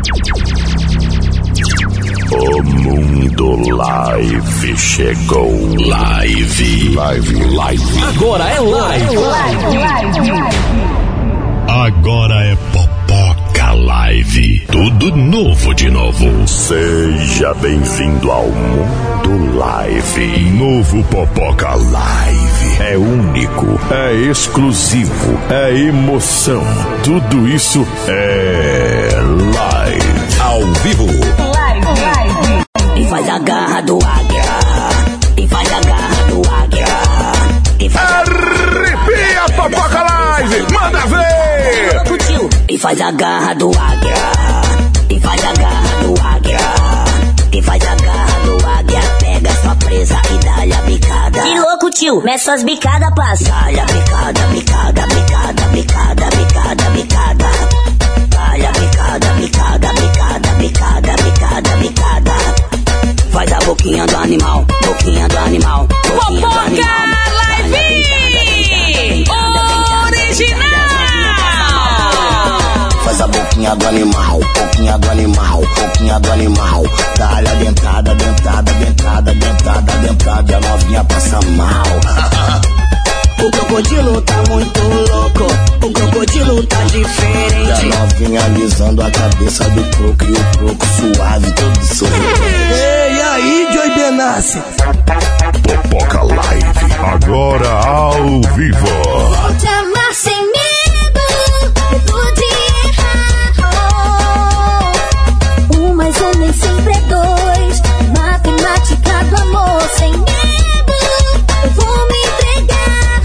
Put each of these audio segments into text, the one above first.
O Mundo Live chegou. Live. Agora é live. Agora é Popoca Live. Tudo novo de novo. Seja bem-vindo ao Mundo Live. Novo Popoca Live. É único, é exclusivo, é emoção. Tudo isso é live. Ao vivo. Live. E faz a garra do águia. E faz a garra do águia. Arrepia, Popoca Live. Manda ver. E faz a garra do águia. E faz a garra do águia. E faz a garra do águia. Pega sua presa e dá-lhe a bicada. Que louco, tio, mete suas bicadas, passa. Dá-lhe a bicada, bicada, bicada, bicada, bicada, bicada. Dá-lhe a bicada, bicada, bicada, bicada, bicada, bicada. Faz a boquinha do animal, boquinha do animal, boquinha do animal. Faz a boquinha do animal, boquinha do animal, boquinha do animal. Dá-lhe a dentada, dentada, dentada, dentada, dentada. E a novinha passa mal. O crocodilo tá muito louco, o crocodilo tá diferente. E a novinha alisando a cabeça do croco e o croco suave, todo sorrindo. Ei, aí, Joey Benassi. Popoca Live, agora ao vivo. Vou te amar sem medo, medo de errar. 1 mais 1 nem sempre é 2. Matemática do amor sem medo, eu vou me entregar.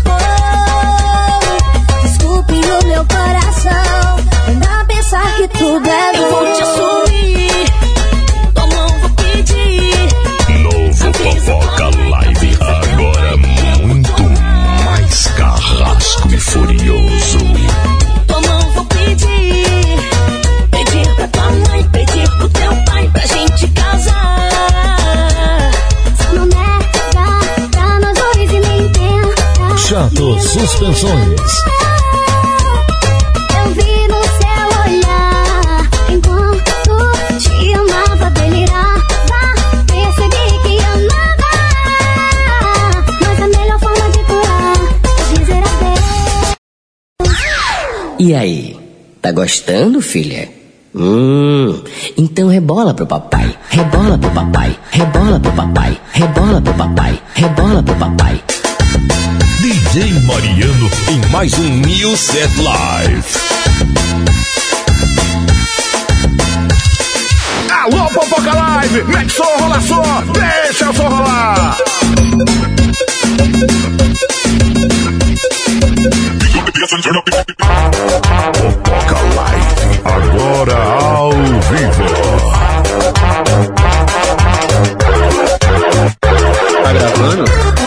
Desculpe o meu coração, ainda pensar que tudo é bom. Eu vou te assumir, tua mão vou pedir. Novo Popoca Live, agora muito mais carrasco e furioso. Tua mão vou pedir, pedir pra tua mãe, pedir pro teu pai, pra gente casar. Não nega pra nós dois e nem tenta. Chato Suspensões. Eu vi no seu olhar, enquanto te amava, delirava. Percebi que amava, mas a melhor forma de curar é dizer adeus. E aí, tá gostando, filha? Então rebola pro papai, rebola pro papai, rebola pro papai, rebola pro papai, rebola pro papai. DJ Mariano em mais um New Set Live. Alô, Popoca Live, mete som, rola som, deixa o som rolar. Popoca Live, agora ao vivo. Tá gravando?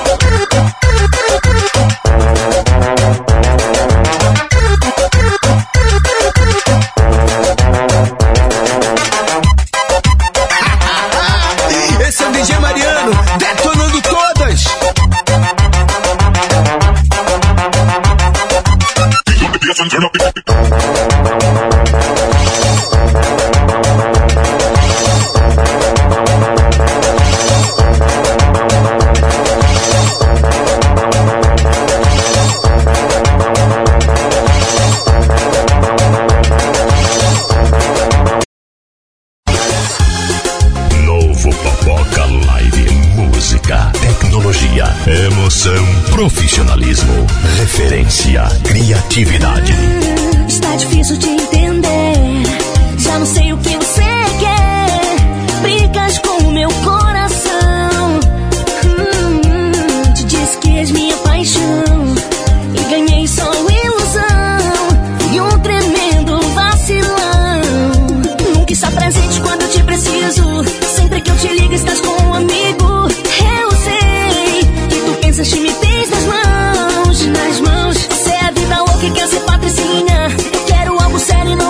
Esse é o DJ Mariano, detonando todas. Novo Popoca Live, música, tecnologia, emoção, profissionalismo, referência, criatividade. Está difícil de entender, já não sei o que você quer. Brigas com o meu coração. Te disse que és minha paixão e ganhei só ilusão. E um tremendo vacilão. Nunca está presente quando eu te preciso. Sempre que eu te ligo estás com um amigo. Eu sei que tu pensas que me tens nas mãos, nas mãos. Você é a vida louca e quer ser patricinha. Eu quero algo sério e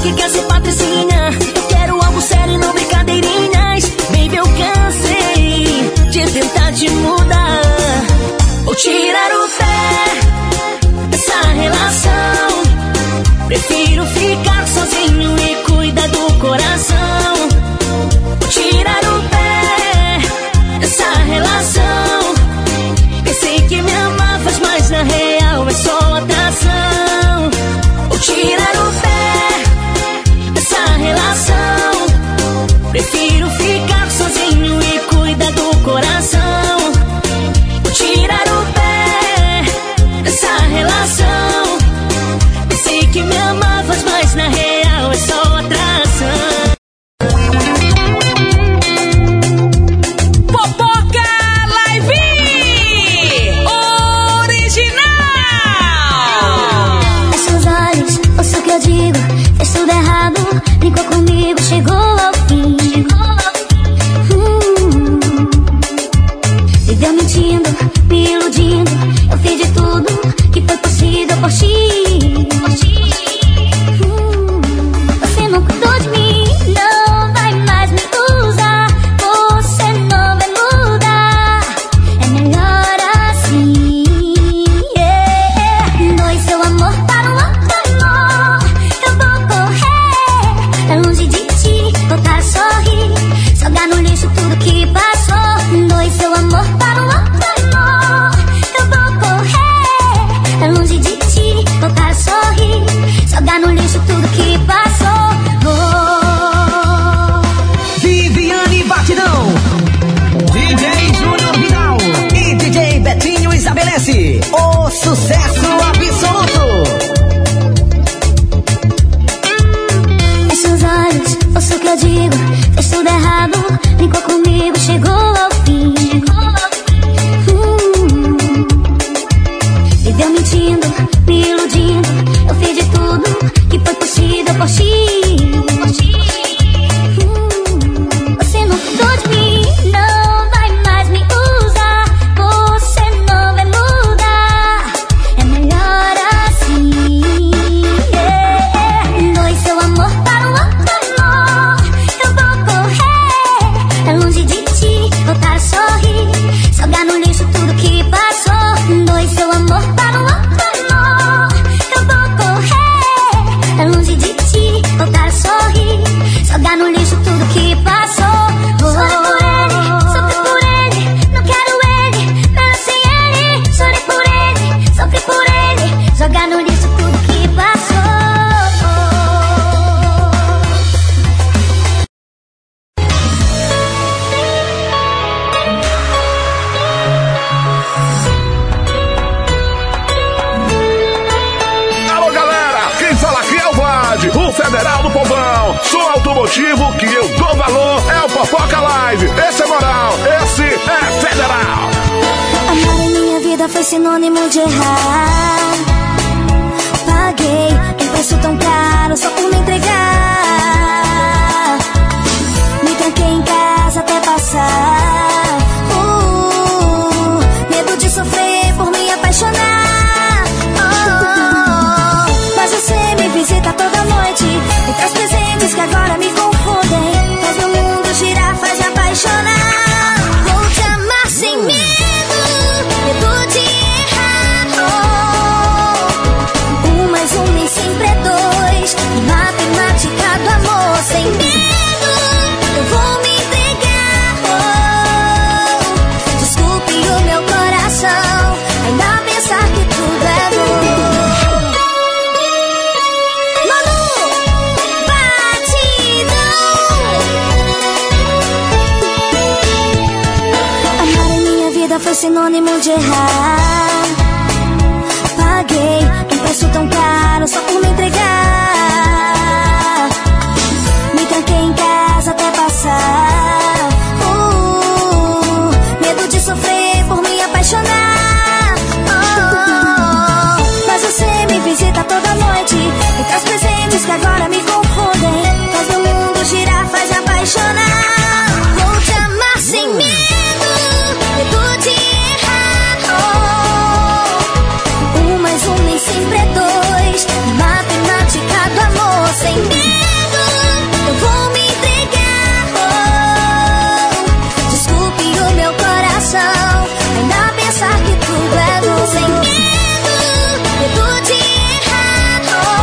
que quer ser patricinha. Eu quero algo sério e não brincadeirinhas. Baby, eu cansei de tentar te mudar. Vou tirar o pé dessa relação. Prefiro ficar sozinho e cuidar do coração. Vou tirar o pé dessa relação. Pensei que me amavas, mas na real é só atração. Vou tirar o pé dessa relação. Prefiro ficar sozinho e cuidar do coração. Vou tirar o pé dessa relação. Pensei que me amavas, mas na real é só atração. Fofoca Live Original. Fecha os olhos, ouça o que eu digo. Fez tudo errado, brincou comigo, chegou ao fim. Viveu mentindo, me iludindo. Eu fiz de tudo que foi possível por ti. Você não cuidou de mim, não vai mais me usar. Você não vai mudar, é melhor assim. Doe seu amor para um outro amor. Eu vou correr pra longe de ti, voltar a sorrir, jogar no lixo tudo que passou. Doe seu amor para um outro amor. Eu vou correr pra longe de ti, voltar a sorrir, jogar no lixo tudo que passou. Viviane Batidão, DJ Júnior Vidal e DJ Betinho estabelece o sucesso absoluto. Fecha os olhos, ouça o que eu digo. Fez tudo errado, brincou comigo, chegou ao fim. Viveu mentindo, me iludindo. Eu fiz de tudo que foi possível por ti. Você não cuidou de mim, não vai mais me usar. Você não vai mudar, é melhor assim. Doe seu amor para um outro amor. Eu vou correr pra longe de ti, voltar a sorrir, jogar no lixo tudo que passou. Doe seu amor para um outro amor. Eu vou correr pra longe de ti, voltar a sorrir, jogar no lixo tudo que passou. Sofri por ele, não quero ele, melhor sem ele. Chorei por ele, sofri por ele, jogar no lixo tudo que passou. Alô galera, quem fala aqui é o Vlad, o Federal do Povão. Sou automotivo que eu dou valor, é o Fofoca Live. Esse é moral, esse é Federal. Amar em minha vida foi sinônimo de errar. Paguei um preço tão caro só por me entregar. Me tranquei em casa até passar. Medo de sofrer por me apaixonar. Mas você me visita toda noite, me traz presentes que agora me confundem. Faz meu mundo girar, faz me apaixonar. Vou te amar sem medo, medo de errar. Um mais um nem sempre é dois, matemática do amor. Sem medo, eu vou me entregar. Desculpe o meu coração, ainda pensar que tudo é bom. Foi sinônimo de errar. Paguei um preço tão caro só por me entregar. Me tranquei em casa até passar. Medo de sofrer por me apaixonar. Mas você me visita toda noite, me traz presentes que agora me confundem. Faz meu mundo girar, faz me apaixonar. Vou te amar sem medo, medo de errar. Um mais um nem sempre é dois, matemática do amor. sem medo, eu vou me entregar. Desculpe o meu coração, ainda pensar que tudo é bom. Sem medo de errar.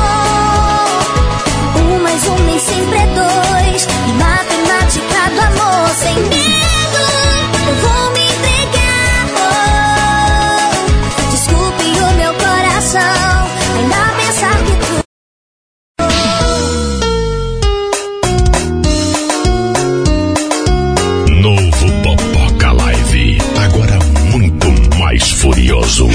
Mais um nem sempre é dois, e matemática do amor. Sem medo, eu vou me entregar. Desculpe o meu coração, ainda pensar que tu. Novo Popoca Live, agora muito mais furioso.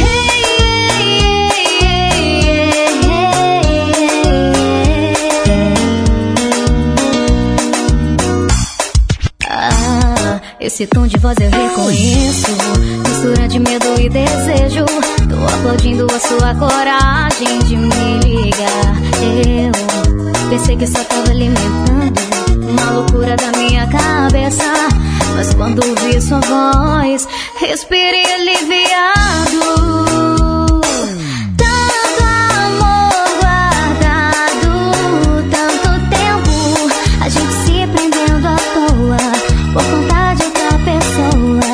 Esse tom de voz eu reconheço, mistura de medo e desejo. Tô aplaudindo a sua coragem de me ligar. Eu pensei que só tava alimentando uma loucura da minha cabeça, mas quando ouvi sua voz, respirei aliviado. Tanto amor guardado, tanto tempo, a gente se prendendo à toa por conta de outra pessoa.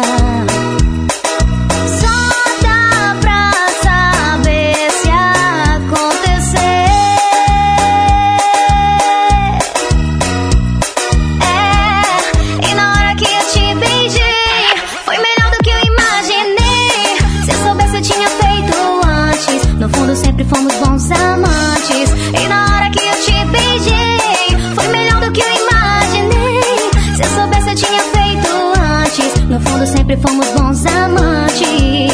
Só dá pra saber se acontecer. E na hora que eu te beijei, foi melhor do que eu imaginei. Se eu soubesse eu tinha feito antes. No fundo sempre fomos bons amantes. E na hora que eu te beijei, foi melhor do que eu imaginei. Se eu soubesse eu tinha feito antes. No fundo sempre fomos bons amantes.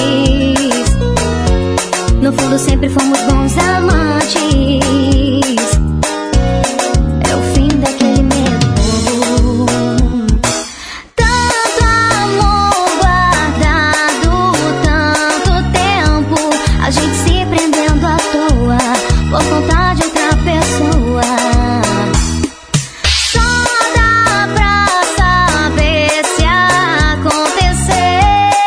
No fundo sempre fomos bons amantes. É o fim daquele medo. Tanto amor guardado, tanto tempo, a gente se prendendo à toa por conta de outra pessoa. Só dá pra saber se acontecer.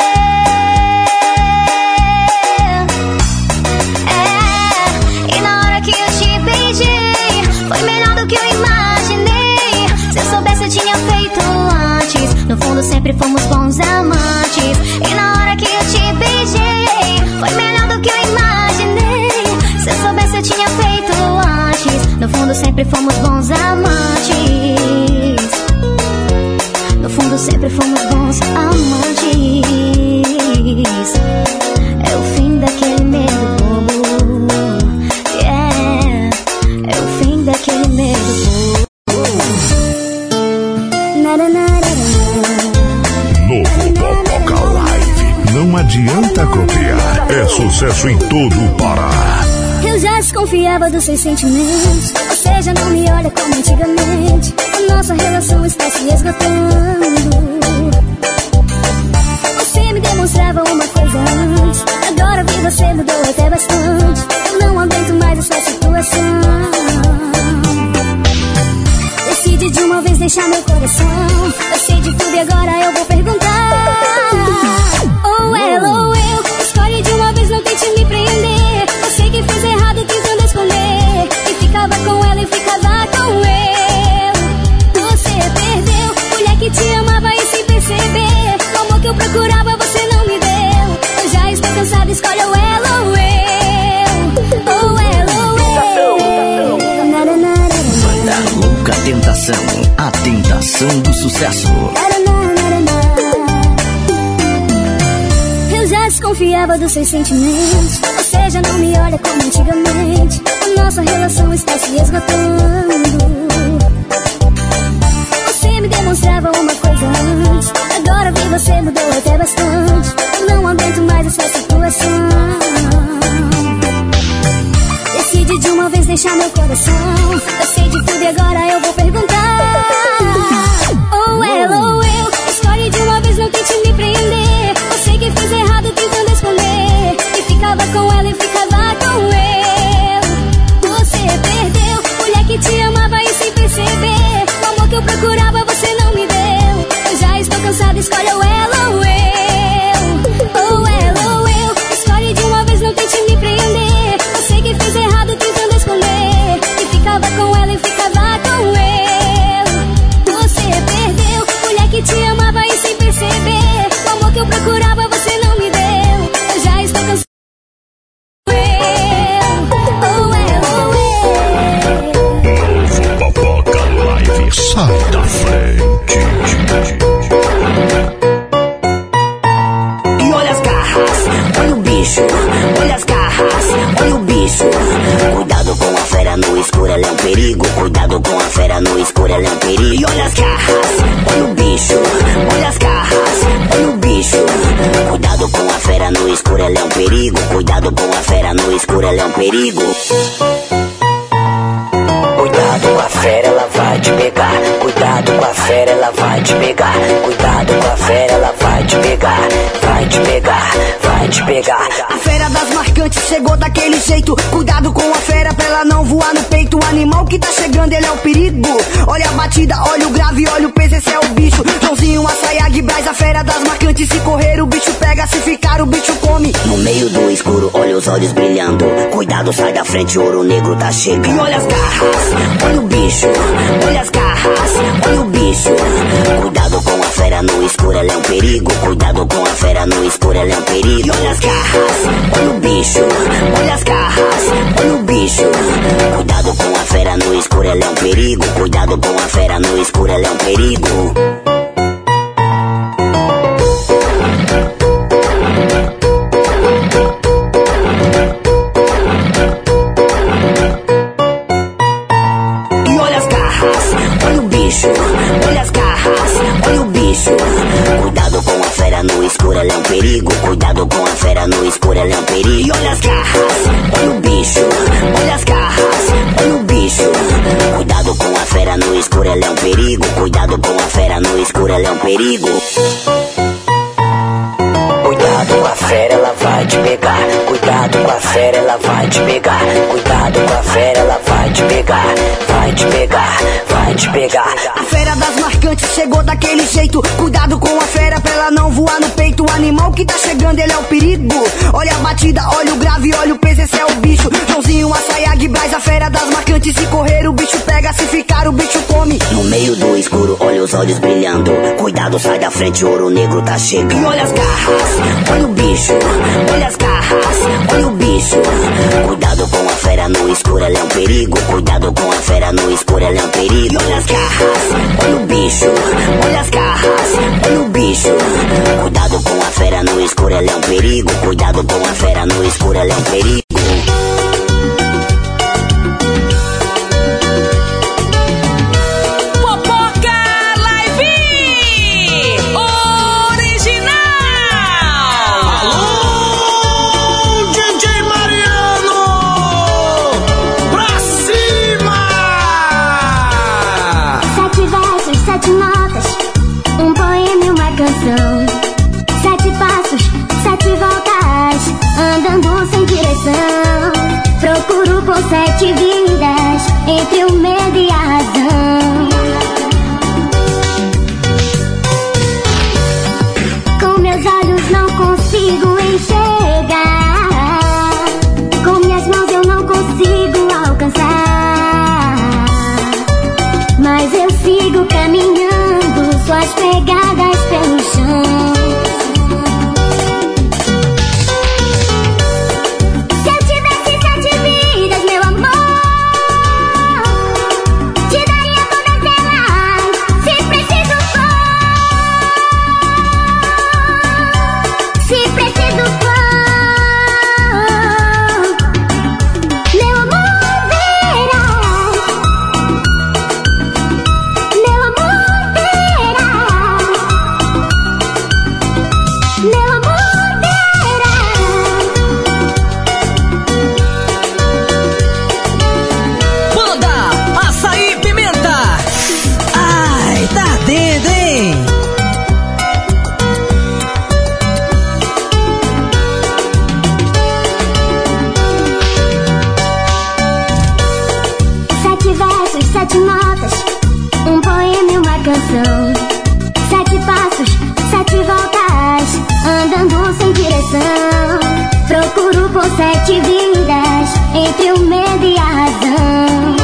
E na hora que eu te beijei, foi melhor do que eu imaginei. Se eu soubesse eu tinha feito antes. No fundo sempre fomos bons amantes. E na hora que eu te beijei, foi melhor do que eu imaginei. Se eu soubesse eu tinha feito antes. No fundo sempre fomos bons amantes. No fundo sempre fomos bons amantes. É o fim daquele medo bobo. Yeah. É o fim daquele medo bobo. Novo Popoca Live, não adianta copiar, é sucesso em todo o Pará. Eu já desconfiava dos seus sentimentos. Você já não me olha como antigamente. A nossa relação está se esgotando. Você me demonstrava uma coisa antes, agora vi você mudou até bastante. Eu não aguento mais essa situação. Decide de uma vez deixar meu coração. Eu sei de tudo e agora eu vou perguntar. Ou ela ou eu, escolhe de uma vez, não tente me prender. Eu sei que fiz errado tentando esconder, que ficava com ela e ficava com eu. Você perdeu, mulher que te amava e sem perceber. O amor que eu procurava você não me deu. Eu já estou cansada, escolhe ou ela ou eu. Ou ela ou eu. Banda Louca Tentação, a tentação do sucesso. Eu já desconfiava dos seus sentimentos. Você já não me olha como antigamente. A nossa relação está se esgotando. Você me demonstrava uma coisa antes, agora vi você mudou até bastante. Eu não aguento mais essa situação. Decide de uma vez deixar meu coração. Eu sei de tudo e agora eu vou perguntar. Ou ela ou eu, escolhe de uma vez, não tente me prender. Eu sei que fiz errado tentando esconder, e ficava com ela e ficava com eu. Você perdeu, mulher que te amava e no escuro, ela é um perigo. E olha as garras, olha o bicho. Olha as garras, olha o bicho. Cuidado com a fera no escuro, ela é um perigo. Cuidado com a fera no escuro, ela é um perigo. Cuidado com a fera, ela vai te pegar. Cuidado com a fera, ela vai te pegar. Cuidado com a fera, ela vai te pegar. Vai te pegar, vai te pegar. A fera das marcantes chegou daquele jeito. Cuidado com a fera pra ela não voar no peito. O animal que tá chegando, ele é o perigo. Olha a batida, olha o grave, olha o peso, esse é o bicho. Joãozinho, Açaiag, Braz, a fera das marcantes. Se correr, o bicho pega, se ficar, o bicho come. No meio do escuro, olha os olhos brilhando. Cuidado, sai da frente, ouro negro tá chegando. E olha as garras, olha o bicho. Olha as garras, olha o bicho. Cuidado com a fera no escuro, ela é um perigo. Cuidado com a fera no escuro, ela é um perigo. E olha as garras, olha o bicho. Olha as garras, olha o bicho. Cuidado com a fera no escuro, ela é um perigo. Cuidado com a fera no escuro, ela é um perigo. E olha as garras, olha o bicho. Olha as garras, olha o bicho. Cuidado com a fera no escuro, ela é um perigo. Cuidado com a fera no escuro, ela é um perigo. E olha as garras, olha o bicho. Olha as garras, olha o bicho. Cuidado com a fera no escuro, ela é um perigo. Cuidado com a fera no escuro, ela é um perigo. Cuidado com a fera, ela vai te pegar. Cuidado com a fera, ela vai te pegar. Cuidado com a fera, ela vai te pegar. Vai te pegar, vai te pegar. A fera das marcantes chegou daquele jeito. Cuidado com a fera pra ela não voar no peito. O animal que tá chegando, ele é o perigo. Olha a batida, olha o grave, olha o peso, esse é o bicho. Joãozinho, Açaiag, Braz, a fera das marcantes. Se correr, o bicho pega, se ficar, o bicho come. No meio do escuro, olha os olhos brilhando. Cuidado, sai da frente, ouro negro tá chegando. E olha as garras, olha o bicho. Olha as garras, olha o bicho. Cuidado com a fera no escuro, ela é um perigo. Cuidado com a fera no escuro, ela é um perigo. E olha as garras, olha o bicho. Olha as garras, olha o bicho. Cuidado com a fera no escuro, ela é um perigo. Cuidado com a fera no escuro, ela é um perigo. Sete passos, sete voltas, andando sem direção. Procuro por 7 vidas, entre o medo e a razão. Com meus olhos não consigo enxergar, com minhas mãos eu não consigo alcançar, mas eu sigo caminhando, suas pegadas pelo chão. Se eu tivesse 7 vidas, meu amor, te daria todas elas, se preciso for. Se preciso for, meu amor verá. Meu amor verá. Meu amor verá. Banda Açaí Pimenta. Ai, tá dentro, hein? Sete versos, 7 notas, um poema e uma canção. 7 passos, 7 voltas, andando sem direção. Procuro por 7 vidas, entre o medo e a razão.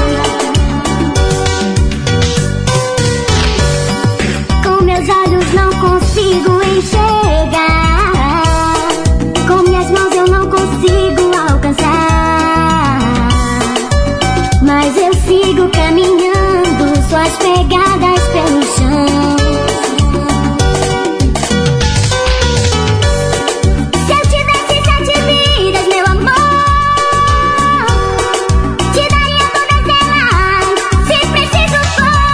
Com meus olhos não consigo enxergar, com minhas mãos eu não consigo alcançar, mas eu sigo caminhando, suas pegadas pelo chão. Se eu tivesse 7 vidas, meu amor, te daria todas elas, se preciso for.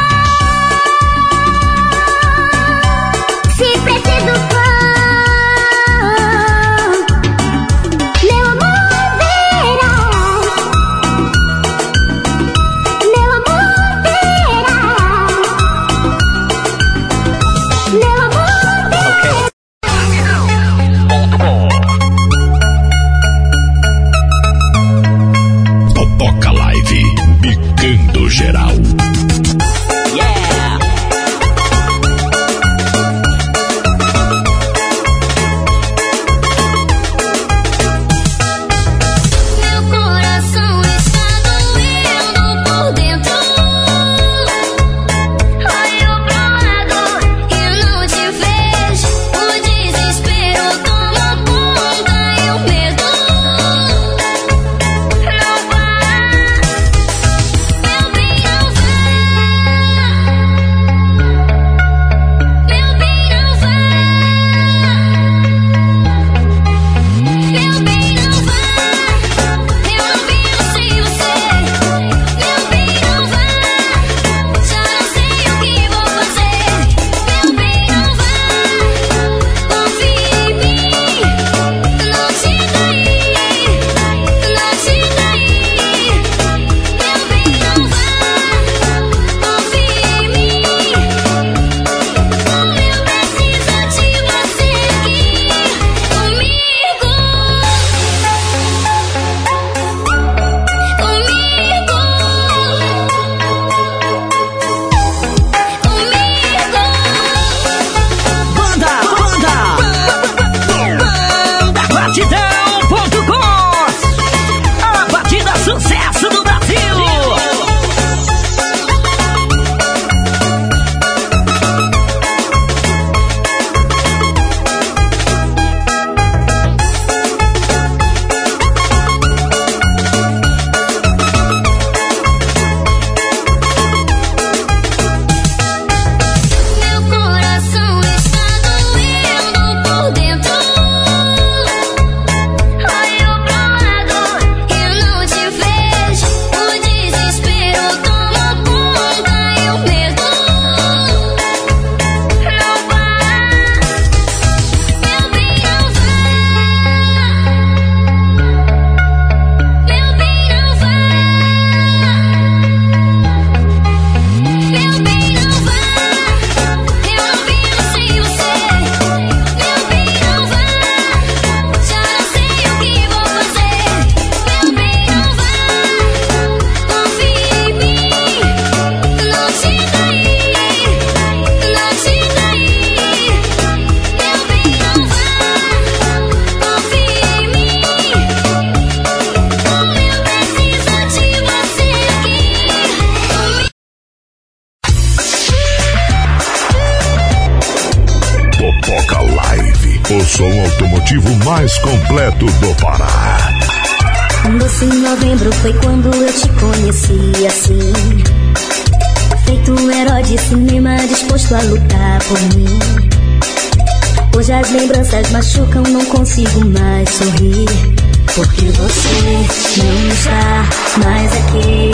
som automotivo mais completo do Pará. Um doce em novembro foi quando eu te conheci assim, feito um herói de cinema disposto a lutar por mim. Hoje as lembranças machucam, não consigo mais sorrir, porque você não está mais aqui.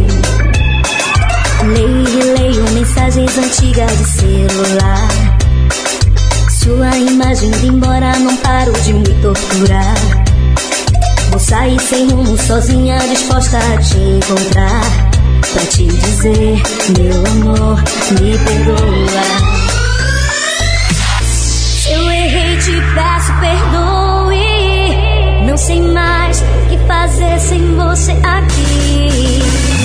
Leio e releio mensagens antigas de celular. Sua imagem indo embora, não paro de me torturar. Vou sair sem rumo, sozinha, disposta a te encontrar, pra te dizer, meu amor, me perdoa. Se eu errei, te peço perdoe. Não sei mais o que fazer sem você aqui.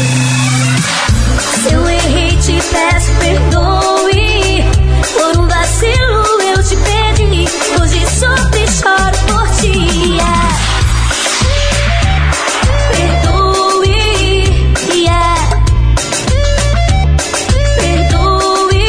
Se eu errei, te peço perdoe. Por um vacilo eu te perdi. Hoje sofro e choro por ti. Perdoe, perdoe,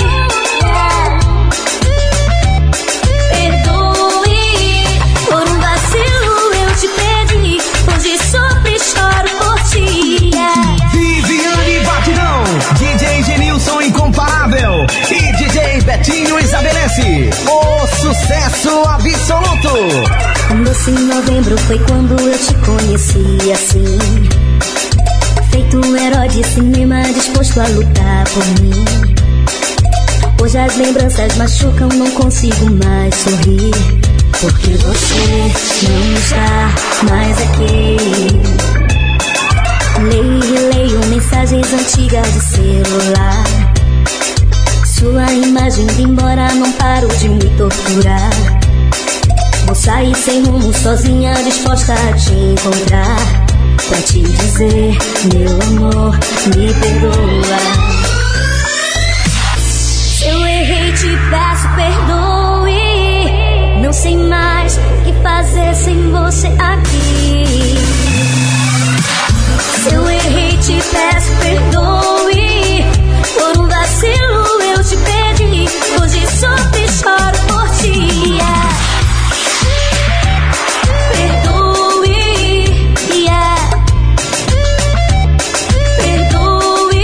perdoe. Por um vacilo eu te perdi. Hoje sofro e choro por ti. Viviane Batidão, DJ Genilson Incomparável e DJ Betinho estabelece o sucesso absoluto. Um doce em novembro foi quando eu te conheci assim, feito um herói de cinema disposto a lutar por mim. Hoje as lembranças machucam, não consigo mais sorrir, porque você não está mais aqui. Leio e releio mensagens antigas de celular. Sua imagem indo embora, não paro de me torturar. Vou sair sem rumo, sozinha, disposta a te encontrar, pra te dizer, meu amor, me perdoa. Se eu errei, te peço perdoe. Não sei mais o que fazer sem você aqui. Se eu errei, te peço perdoe. Por um vacilo eu te perdi. Hoje sofro e choro por ti. Perdoe, perdoe,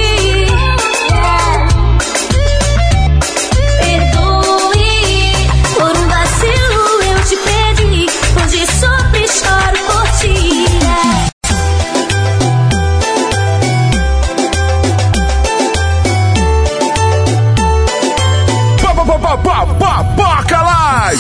perdoe. Por um vacilo eu te perdi. Hoje sofro e choro por ti. Papoca Live.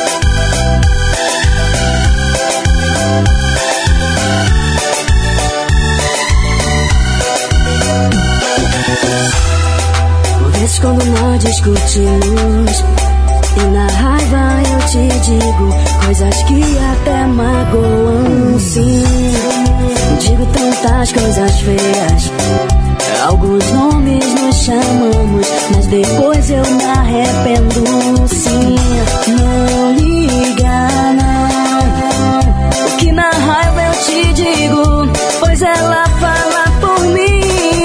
Por vezes quando nós discutimos e na raiva eu te digo coisas que até magoam, sim. Digo tantas coisas feias, alguns nomes nos chamamos, mas depois eu me arrependo, sim. Não liga, não, o que na raiva eu te digo, pois ela fala por mim.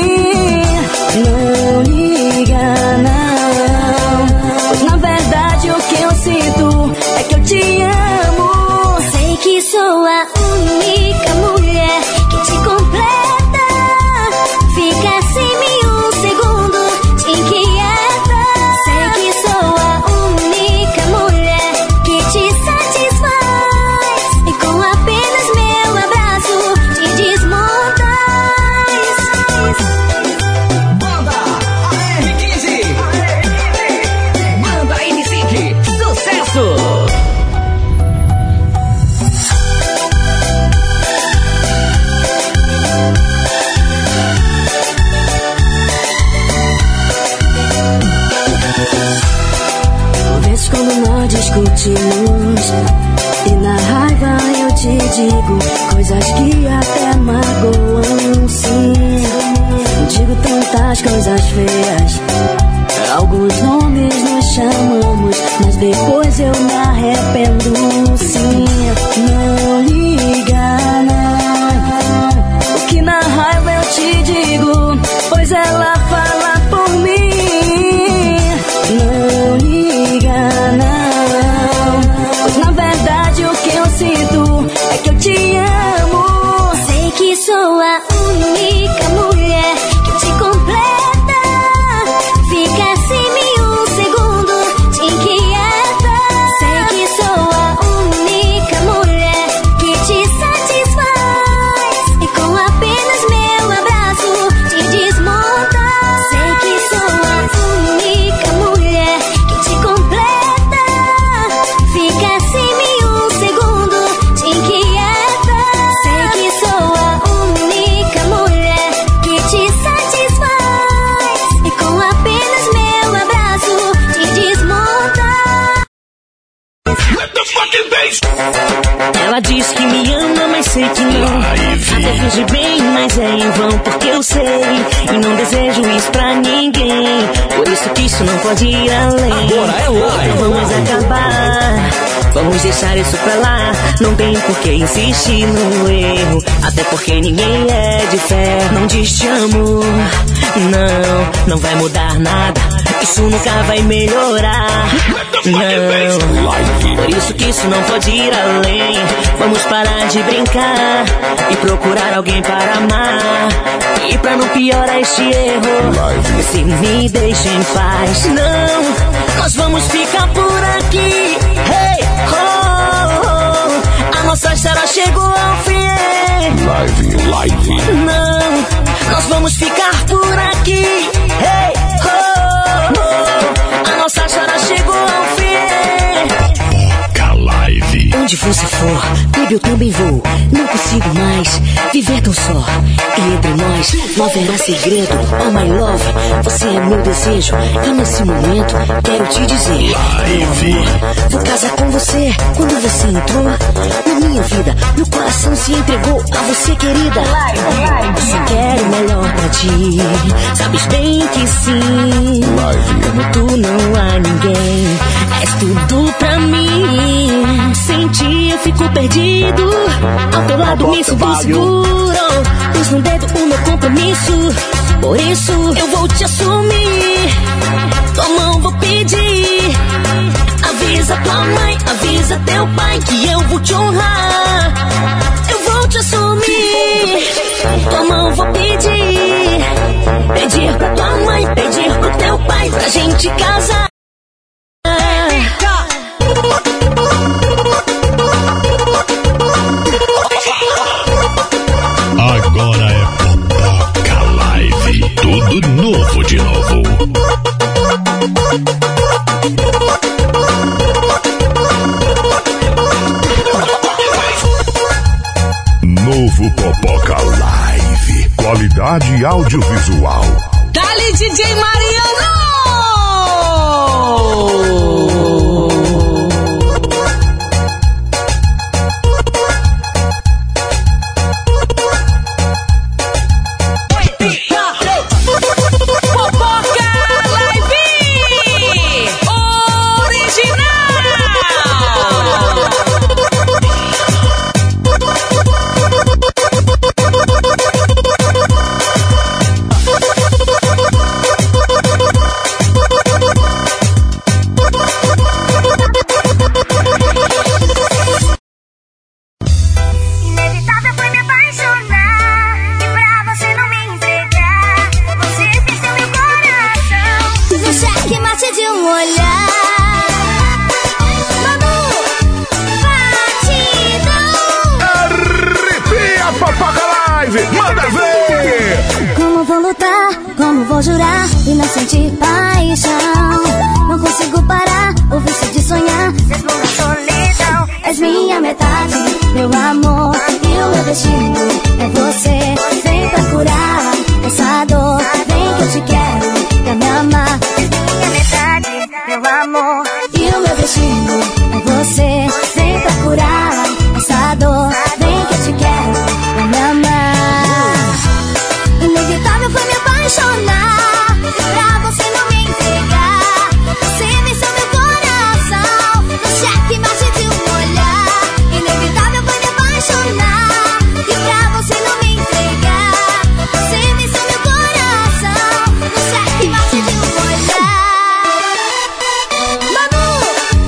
Não liga, não, pois na verdade o que eu sinto é que eu te amo. Sei que sou a única mulher que te completa. Fica sem mim um segundo, te inquieta. Sei que sou a única mulher que te satisfaz, e com apenas meu abraço te desmontas. Banda AR15, Banda M5, sucesso! Por vezes quando nós discutimos e na raiva eu te digo coisas que até magoam, sim. Digo tantas coisas feias, alguns nomes nos chamamos, mas depois eu me arrependo, sim. Não liga, não, o que na raiva eu te digo, pois ela fala por mim. Não liga, não, pra ninguém. Por isso que isso não pode ir além. Agora é live. Então vamos acabar, vamos deixar isso pra lá. Não tem por que insistir no erro, até porque ninguém é de fé. Não diz te amo, não vai mudar nada. Isso nunca vai melhorar, não. Por isso que isso não pode ir além. Vamos parar de brincar e procurar alguém para amar. E pra não piorar este erro, se me deixa em paz. Não, nós vamos ficar por aqui. Hey, oh, oh. A nossa história chegou ao fim. Live. Não, nós vamos ficar por aqui. Hey, oh, oh. A nossa história chegou ao fim. Live. Onde você for, baby, eu também vou. Não consigo mais viver tão só. E entre nós não haverá segredo. Oh my love, você é meu desejo. E nesse momento quero te dizer, Live. vou casar com você. Quando você entrou na minha vida, meu coração se entregou a você, querida. Você quer o melhor pra ti, sabes bem que sim. Como tu não há ninguém, és tudo pra mim. Sem ti eu fico perdido, ao teu lado me sinto seguro. Pus no dedo o meu compromisso, por isso eu vou te assumir. Tua mão vou pedir, avisa tua mãe, avisa teu pai que eu vou te honrar. Eu vou te assumir, tua mão vou pedir. Pedir pra tua mãe, pedir pro teu pai, pra gente casar. Agora é Popoca Live. Tudo novo de novo. Novo Popoca Live. Qualidade audiovisual. Dali DJ Mariano! Como vou jurar e não sentir paixão? Não consigo parar o vício de sonhar. Mesmo na solidão, és minha metade, meu amor e o meu destino é você. Vem procurar essa dor, vem que eu te quero, quer me amar. És minha metade, meu amor e o meu destino é você. Vem procurar essa dor, vem que eu te quero, quer me amar. Inevitável foi me apaixonar, pra você não me entregar. Você venceu meu coração, no cheque mate de um olhar. Inevitável foi me apaixonar, e pra você não me entregar. Você venceu meu coração, no cheque mate de um olhar. Babu,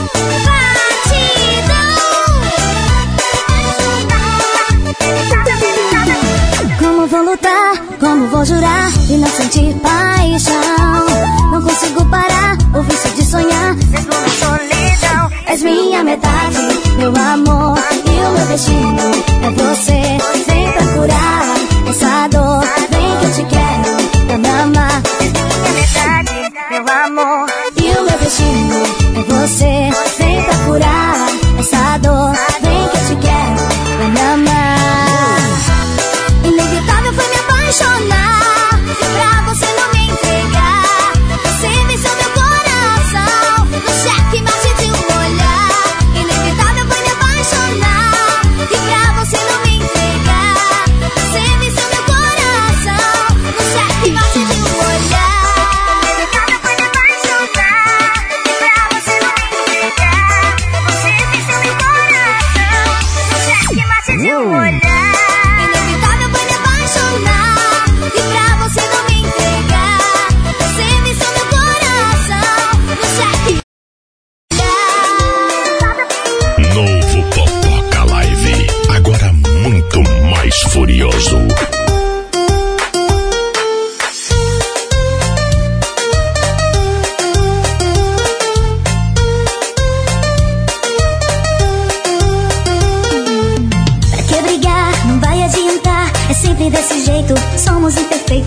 batidão. Como vou lutar? Como vou jurar e não sentir paixão? Não consigo parar o vício de sonhar. Mesmo na solidão, és minha metade, meu amor e o meu destino é você. Vem procurar essa dor, vem que eu te quero, quer me amar. És minha metade, meu amor e o meu destino é você. Vem procurar essa dor, vem que eu te quero, quer me amar. Inevitável foi me apaixonar, pra você não me entregar. Você venceu meu coração, no cheque mate de um olhar. Inevitável foi me apaixonar, e pra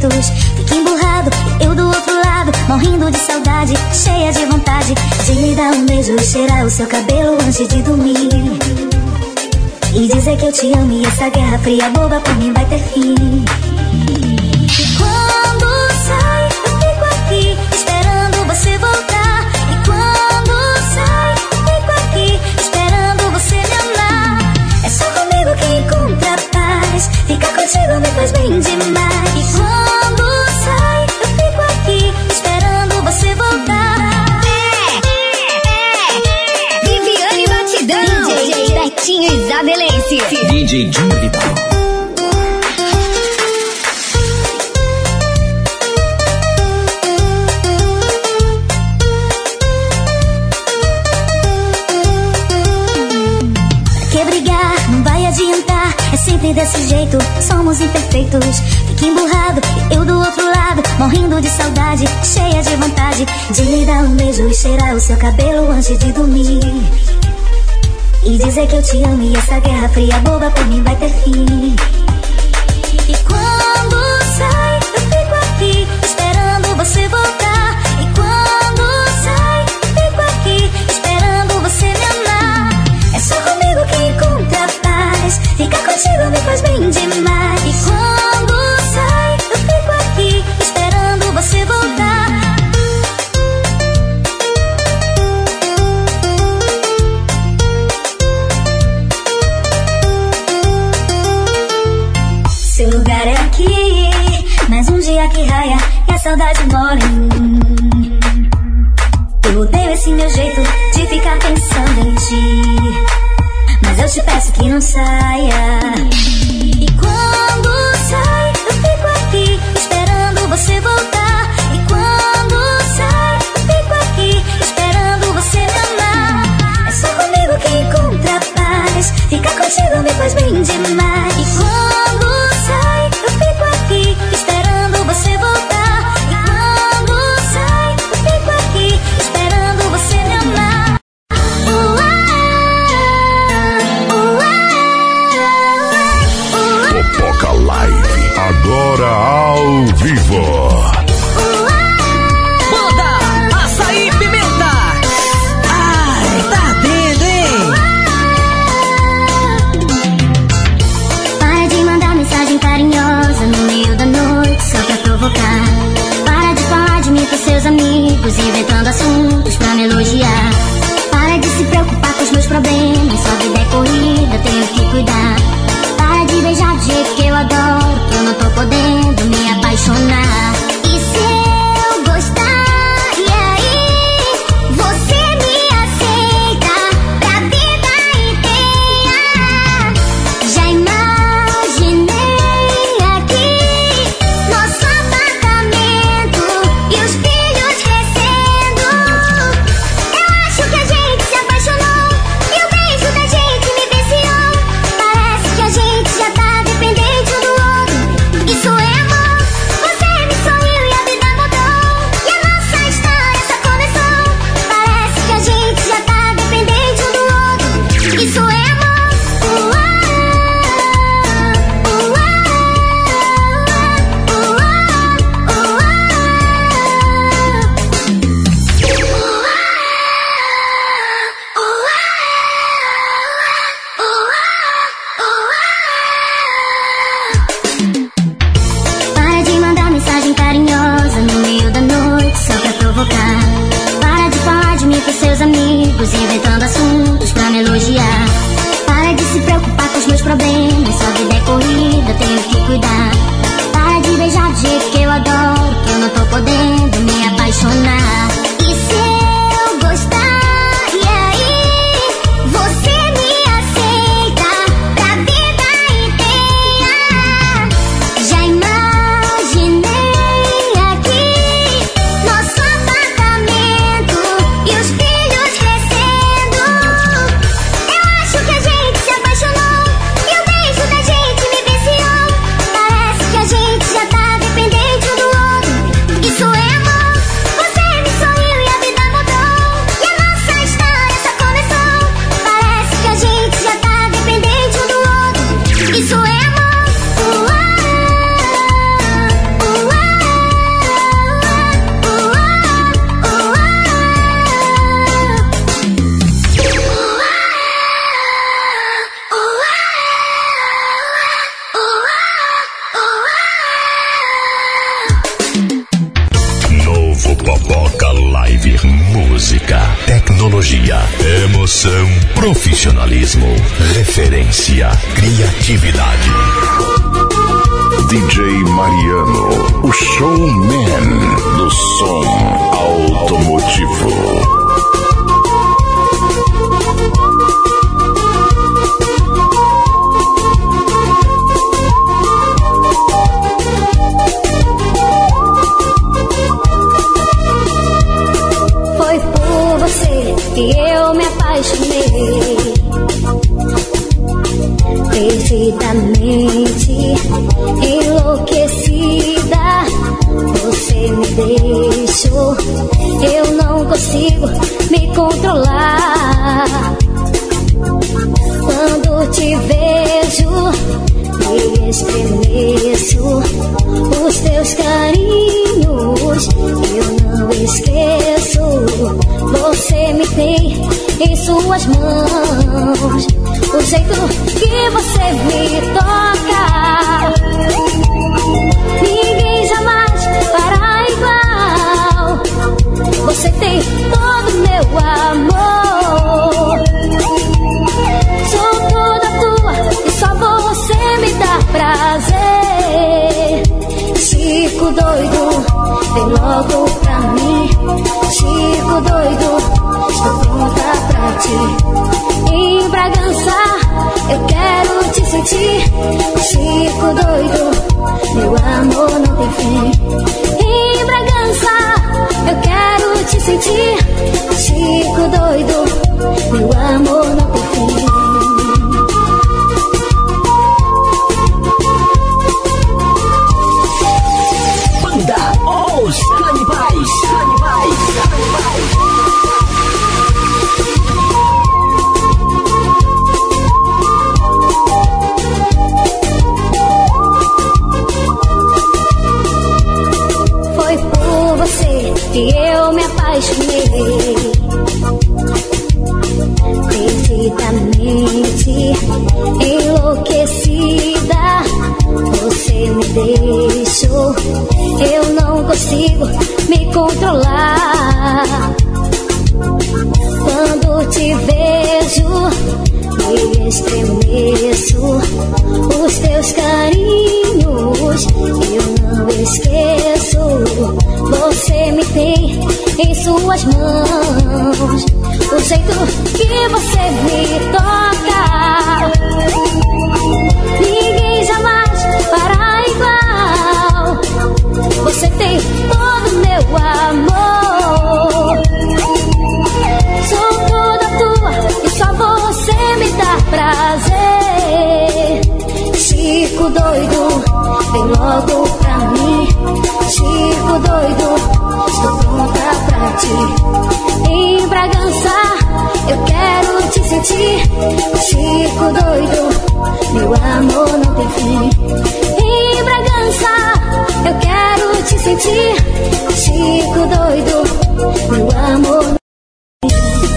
defeitos. Fica emburrado, eu do outro lado, morrendo de saudade, cheia de vontade de lhe dar um beijo e cheirar o seu cabelo antes de dormir. E dizer que eu te amo e essa guerra fria boba por mim vai ter fim. E quando sai, eu fico aqui esperando você voltar. E quando sai, eu fico aqui esperando você me amar. É só comigo que encontra paz, ficar contigo me faz bem demais. E quando sai, eu fico aqui esperando você voltar. Viviane Batidão, DJ Betinho Isabelense, DJ Dinho Vital. É sempre desse jeito, somos imperfeitos. Fica emburrado, eu do outro lado, morrendo de saudade, cheia de vontade de lhe dar um beijo e cheirar o seu cabelo antes de dormir. E dizer que eu te amo e essa guerra fria boba por mim vai ter fim. E quando sai, eu fico aqui esperando você voltar. E quando sai, eu fico aqui esperando você me amar. É só comigo que encontra paz, ficar contigo me faz bem demais. E quando sai, eu fico aqui esperando você voltar. Seu lugar é aqui, mais um dia que raia e a saudade mora em mim. Eu odeio esse meu jeito de ficar pensando em ti, mas eu te peço que não saia. E quando sai, eu fico aqui esperando você voltar. E quando sai, eu fico aqui esperando você me amar. É só comigo que encontra paz, ficar contigo me faz bem demais. E quando sai, eu fico aqui esperando você voltar. E quando sai, eu fico aqui esperando você me amar. Popoca Live, agora ao vivo. Banda Açaí Pimenta. Ai, tá dentro, hein? Para de mandar mensagem carinhosa no meio da noite só pra provocar. Para de falar de mim pros seus amigos, inventando assuntos pra me elogiar. Para de se preocupar com os meus problemas, sua vida é corrida, tenho que cuidar. Para de beijar do jeito que eu adoro, que eu não tô podendo me apaixonar. E se eu gostar, e aí? Você me aceita pra vida inteira. Já imaginei aqui nosso apartamento e os filhos crescendo. Eu acho que a gente se apaixonou e o beijo da gente me viciou. Parece Novo Popoca Live. Música, tecnologia, emoção, profissionalismo, referência, criatividade. DJ Mariano, o showman do som automotivo. Que eu me apaixonei perdidamente, enlouquecida. Você me deixou, eu não consigo me controlar. Quando te vejo, me estremeço. Os teus carinhos eu não esqueço. Você me tem em suas mãos. O jeito que você me toca, ninguém jamais fará igual. Você tem todo meu amor. Sou toda tua e só você me dá prazer. Chico doido, vem logo pra mim. Chico doido, estou pronta pra ti. Em Bragança, eu quero te sentir. Chico doido, meu amor não tem fim. Em Bragança, eu quero te sentir. Chico doido, meu amor não tem fim. Que eu me apaixonei perdidamente, enlouquecida. Você me deixou, eu não consigo me controlar. Quando te vejo, me estremeço. Os teus carinhos eu não esqueço. Você me tem em suas mãos. O jeito que você me toca, ninguém jamais fará igual. Você tem todo meu amor. Sou toda tua e só você me dá prazer. Chico doido, vem logo pra mim. Chico doido, estou pronta pra ti. Em Bragança, eu quero te sentir. Chico doido, meu amor não tem fim. Em Bragança, eu quero te sentir. Chico doido, meu amor não tem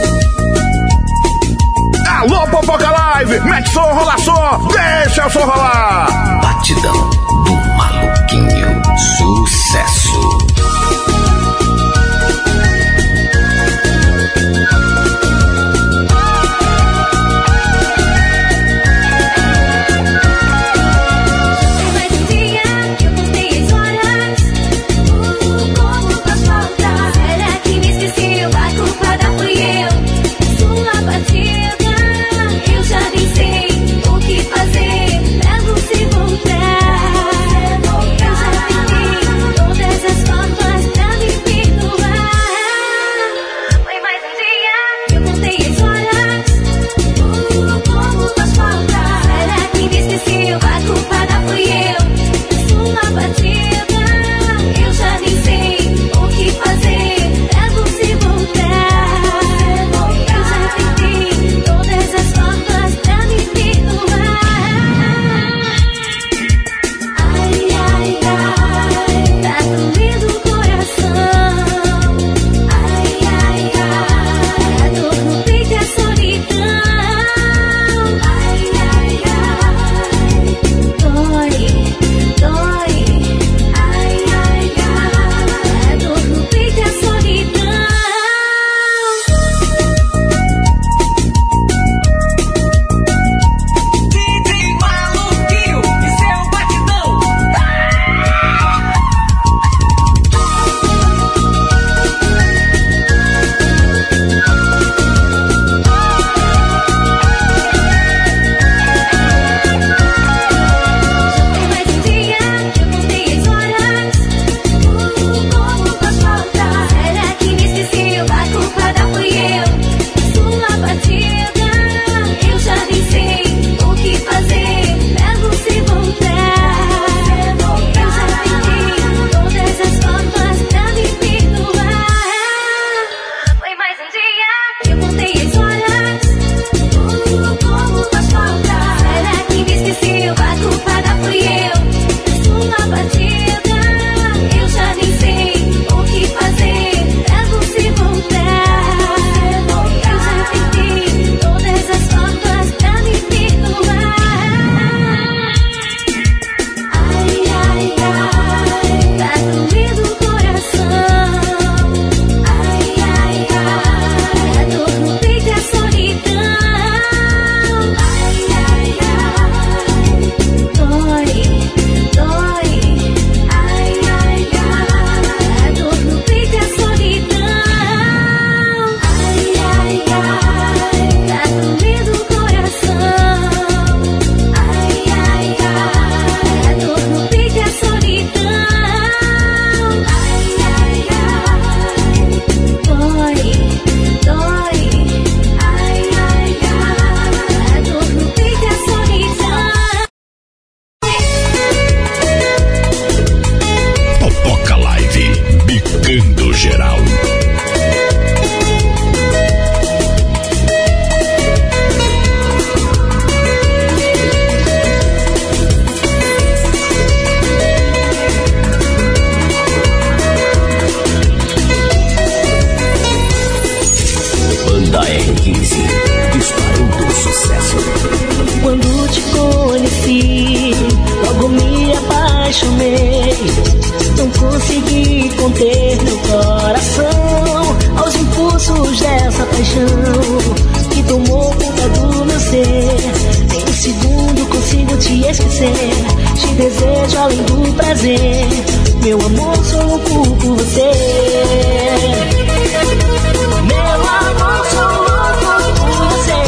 fim. Alô, Popoca Live, mete som, rola som, deixa o som rolar. Batidão do Maluquinho, sucesso. geral. Banda R15, disparando sucesso. Quando te conheci, logo me apaixonei. Não consegui conter meu coração aos impulsos dessa paixão que tomou conta do meu ser. Em um segundo consigo te esquecer. Te desejo além do prazer. Meu amor, sou louco por você. Meu amor, sou louco por você.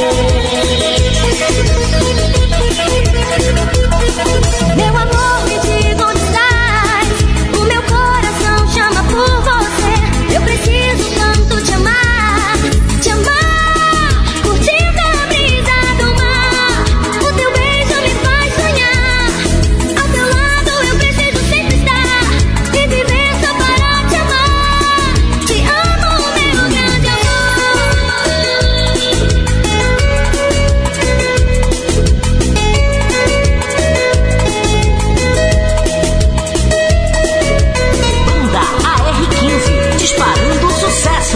Meu amor, me diga onde estás. O meu coração chama por você. Eu preciso tanto te amar, te amar. Curtindo a brisa do mar. O teu beijo me faz sonhar. Ao teu lado eu preciso sempre estar. E viver só para te amar. Te amo, meu grande Banda AR15, disparando sucesso.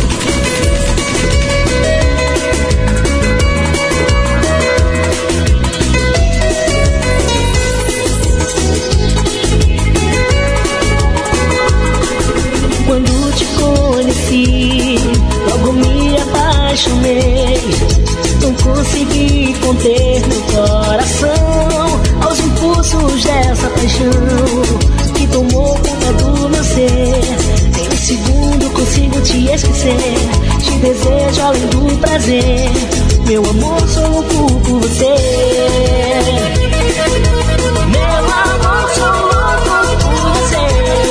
Quando te conheci, logo me apaixonei. Não consegui conter meu coração aos impulsos dessa paixão que tomou conta do meu ser. Em um segundo consigo te esquecer. Te desejo além do prazer. Meu amor, sou louco por você. Meu amor, sou louco por você.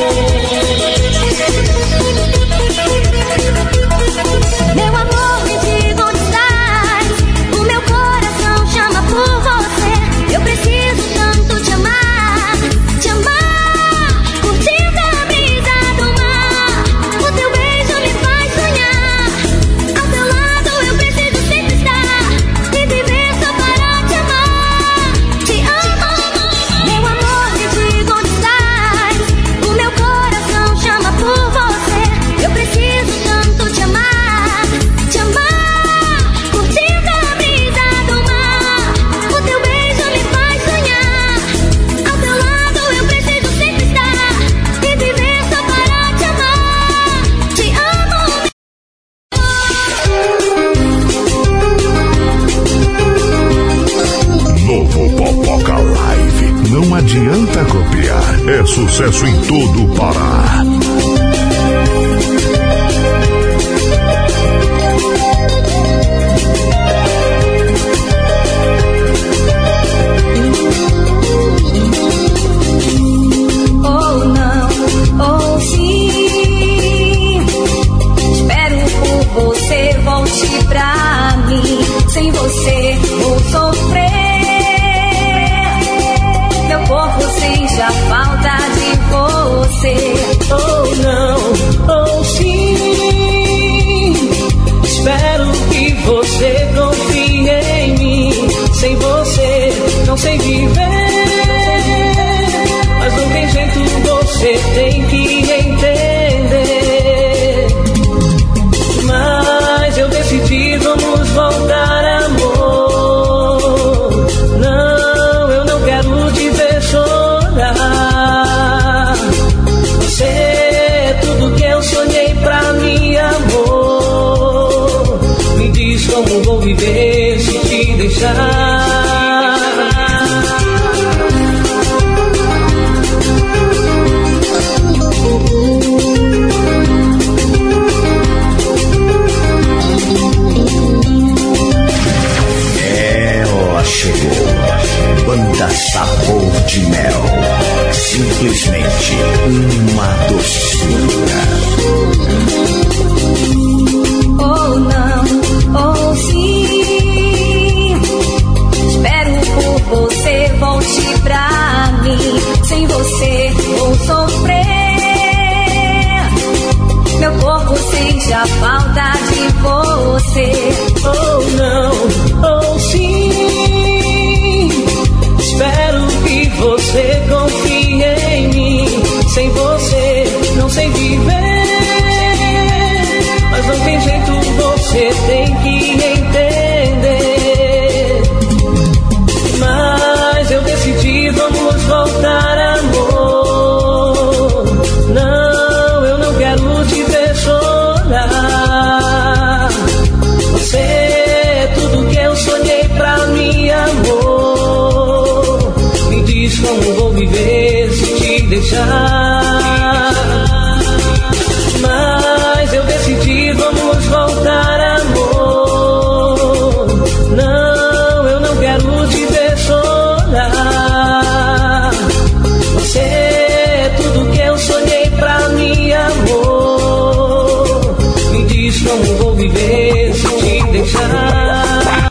Meu amor, me diga onde estás. O meu coração chama por você. Eu preciso tanto te amar, te amar. Curtindo a brisa do mar. O teu beijo me faz sonhar. Ao teu lado eu preciso sempre estar. E viver só para te amar. Te amo. Meu amor, me diga onde estás. O meu coração chama por você. Eu preciso tanto te amar, te amar. Curtindo a brisa do mar. O teu beijo me faz sonhar. Ao teu lado eu preciso sempre estar. E viver só para te amar. Te amo. Novo Popoca Live. Não adianta copiar. É sucesso em todo o Pará. Ou não, ou sim. Espero por você, volte pra mim. Sem você vou sofrer. Meu corpo sente a falta de você. Ou não, ou sim. Espero que você confie em mim. Sem você não sei viver. Mas não tem jeito, você tem que entender. Mas eu decidi, vamos voltar, amor. Não, eu não quero te ver chorar. Você é tudo que eu sonhei pra mim, amor. Me diz como vou viver se te deixar. Ela chegou. Banda Sabor de Mel. Simplesmente uma doçura. Ou não, ou sim. sente a falta de você. Ou não, ou sim. Espero que você confie em mim. Sem você não sei viver, mas não tem jeito, você tem que entender. Mas eu decidi, vamos voltar, amor. Não, eu não quero te ver chorar. Você é tudo que eu sonhei pra mim, amor. Me diz como vou viver se te deixar. Mas eu decidi, vamos voltar, amor. Não, eu não quero te ver chorar. Você é tudo que eu sonhei pra mim, amor. Me diz como vou viver se te deixar.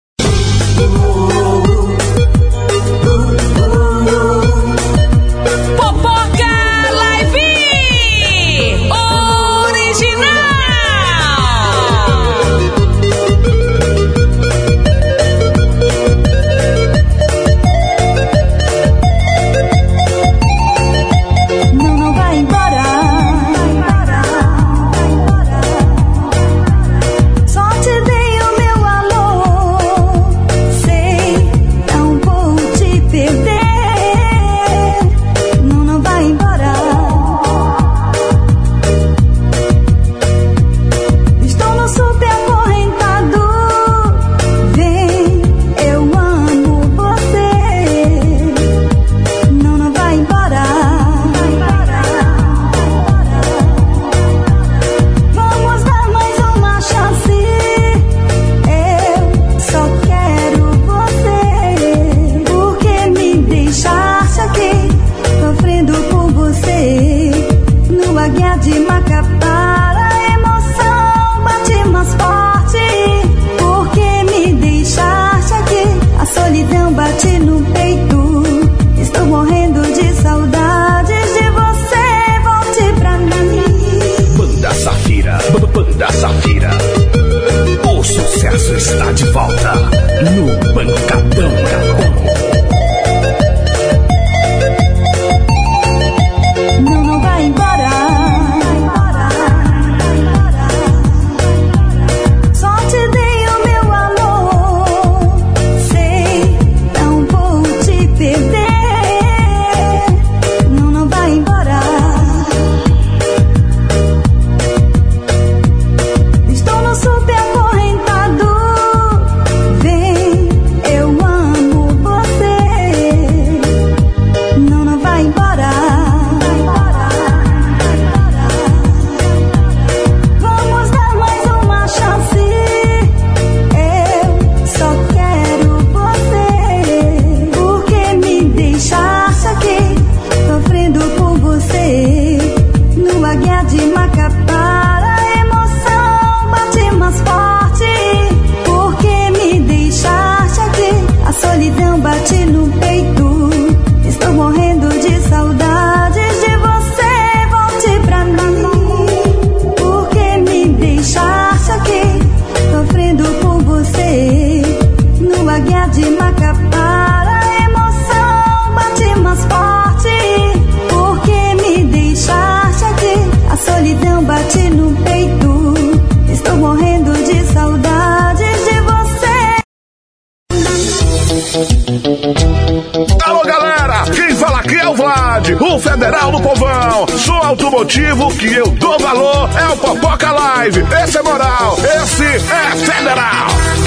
O Federal do Povão, sou automotivo que eu dou valor, é o Popoca Live, esse é moral, esse é Federal.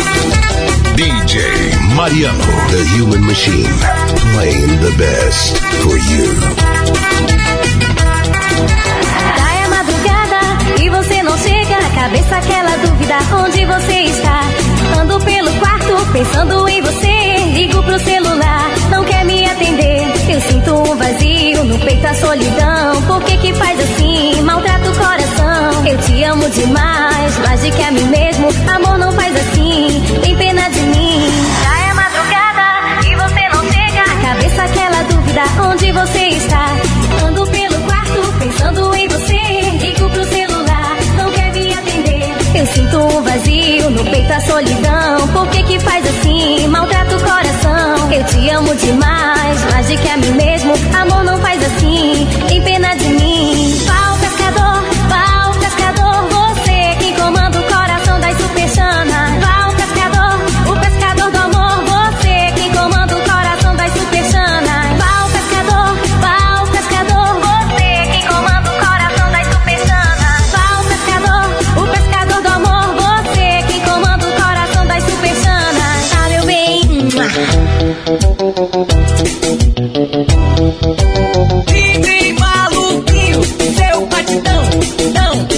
DJ Mariano, the Human Machine, playing the best for you. Já é madrugada e você não chega, cabeça aquela dúvida, onde você está? Ando pelo quarto pensando em você, ligo pro celular, não quer me atender. Eu sinto um vazio no peito, a solidão. Por que que faz assim? Maltrata o coração. Eu te amo demais, mais do que a mim mesmo. Amor, não faz assim, tem pena de mim. Já é madrugada e você não chega, cabeça aquela dúvida, onde você está? Ando pelo quarto pensando em você, ligo pro celular, não quer me atender. no peito a solidão. Por que que faz assim? Maltrata o coração. Eu te amo demais, mais de que a mim mesmo. Amor, não faz assim, tem pena de mim. Pau pescador, você quem comanda o coração das superchanas. Pau pescador, o pescador do amor. Você quem comanda o coração das superchanas. Pau pescador, você quem comanda o coração das superchanas. Pau pescador, o pescador do amor. Você quem comanda o coração das superchanas. Tá, meu bem? DJ maluquinho, seu batidão, não,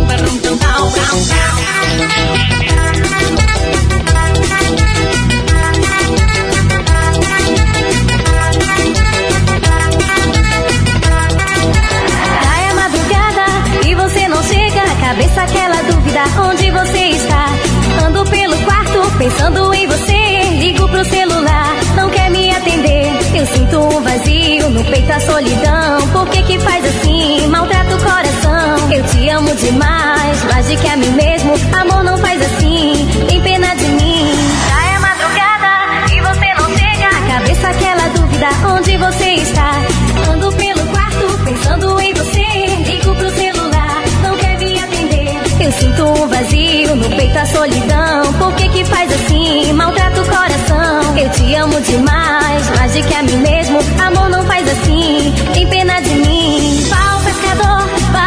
Já é madrugada e você não chega. Cabeça aquela dúvida, onde você está? Ando pelo quarto pensando em você. Ligo pro celular, não quer me atender. Eu sinto um vazio no peito a solidão. Por que que faz assim? Maltrata o coração. Eu te amo demais, mais de que a mim mesmo. Amor, não faz assim, tem pena de mim. Já é madrugada e você não chega. Cabeça aquela dúvida, onde você está? Ando pelo quarto pensando em você. Ligo pro celular, não quer me atender. Eu sinto um vazio no peito a solidão. Por que que faz assim? Maltrata o coração. Eu te amo demais, mais de que a mim mesmo. Amor, não faz assim, tem pena de mim. Pau pescador,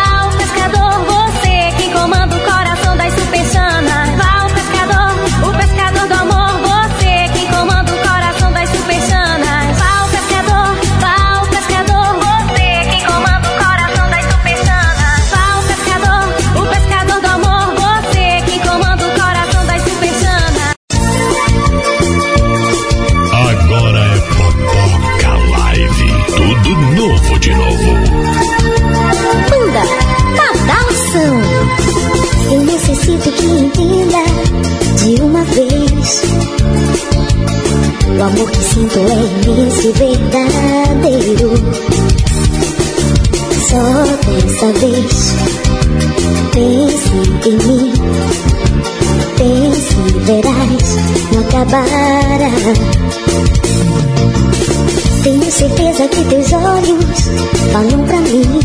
você quem comanda o coração das superchanas. Pau pescador, o pescador do amor. Você quem comanda o coração das superchanas. Pau pescador, você quem comanda o coração das superchanas. Pau pescador, o pescador do amor. Você quem comanda o coração das superchanas. Agora é Popoca Live. Tudo novo de novo. Banda Cadalção. Eu necessito que entenda de uma vez. O amor que sinto é imenso e verdadeiro. Só dessa vez pense em mim. Pense e verás, não acabará. Tenho certeza que teus olhos falam pra mim.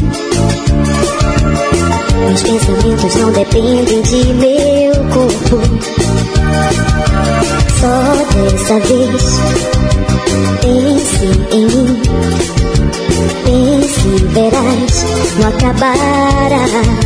Meus pensamentos não dependem de meu corpo. Só dessa vez pense em mim. Pense e verás, não acabará.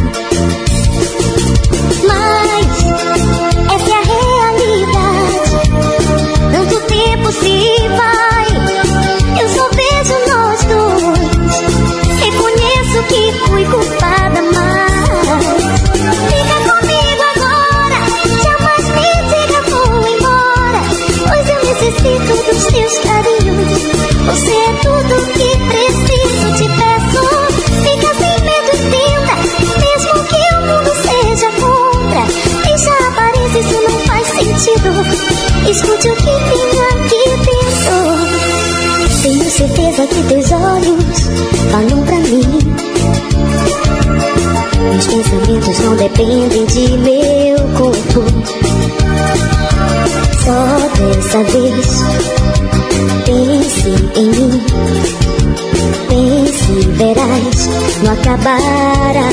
Mas essa é a realidade. Tanto tempo se vai, eu só vejo nós dois. Reconheço que fui culpada, mas fica comigo agora. Jamais me diga vou embora, pois eu necessito dos teus carinhos. Você é tudo que preciso, te peço. Fica sem medo e tenta, mesmo que o mundo seja contra. Deixa a aparência, isso não faz sentido. Escute o que tem aqui dentro. Tenho certeza que teus olhos falam pra mim. Meus pensamentos não dependem de meu corpo. Só dessa vez pense em mim. Pense e verás, não acabará.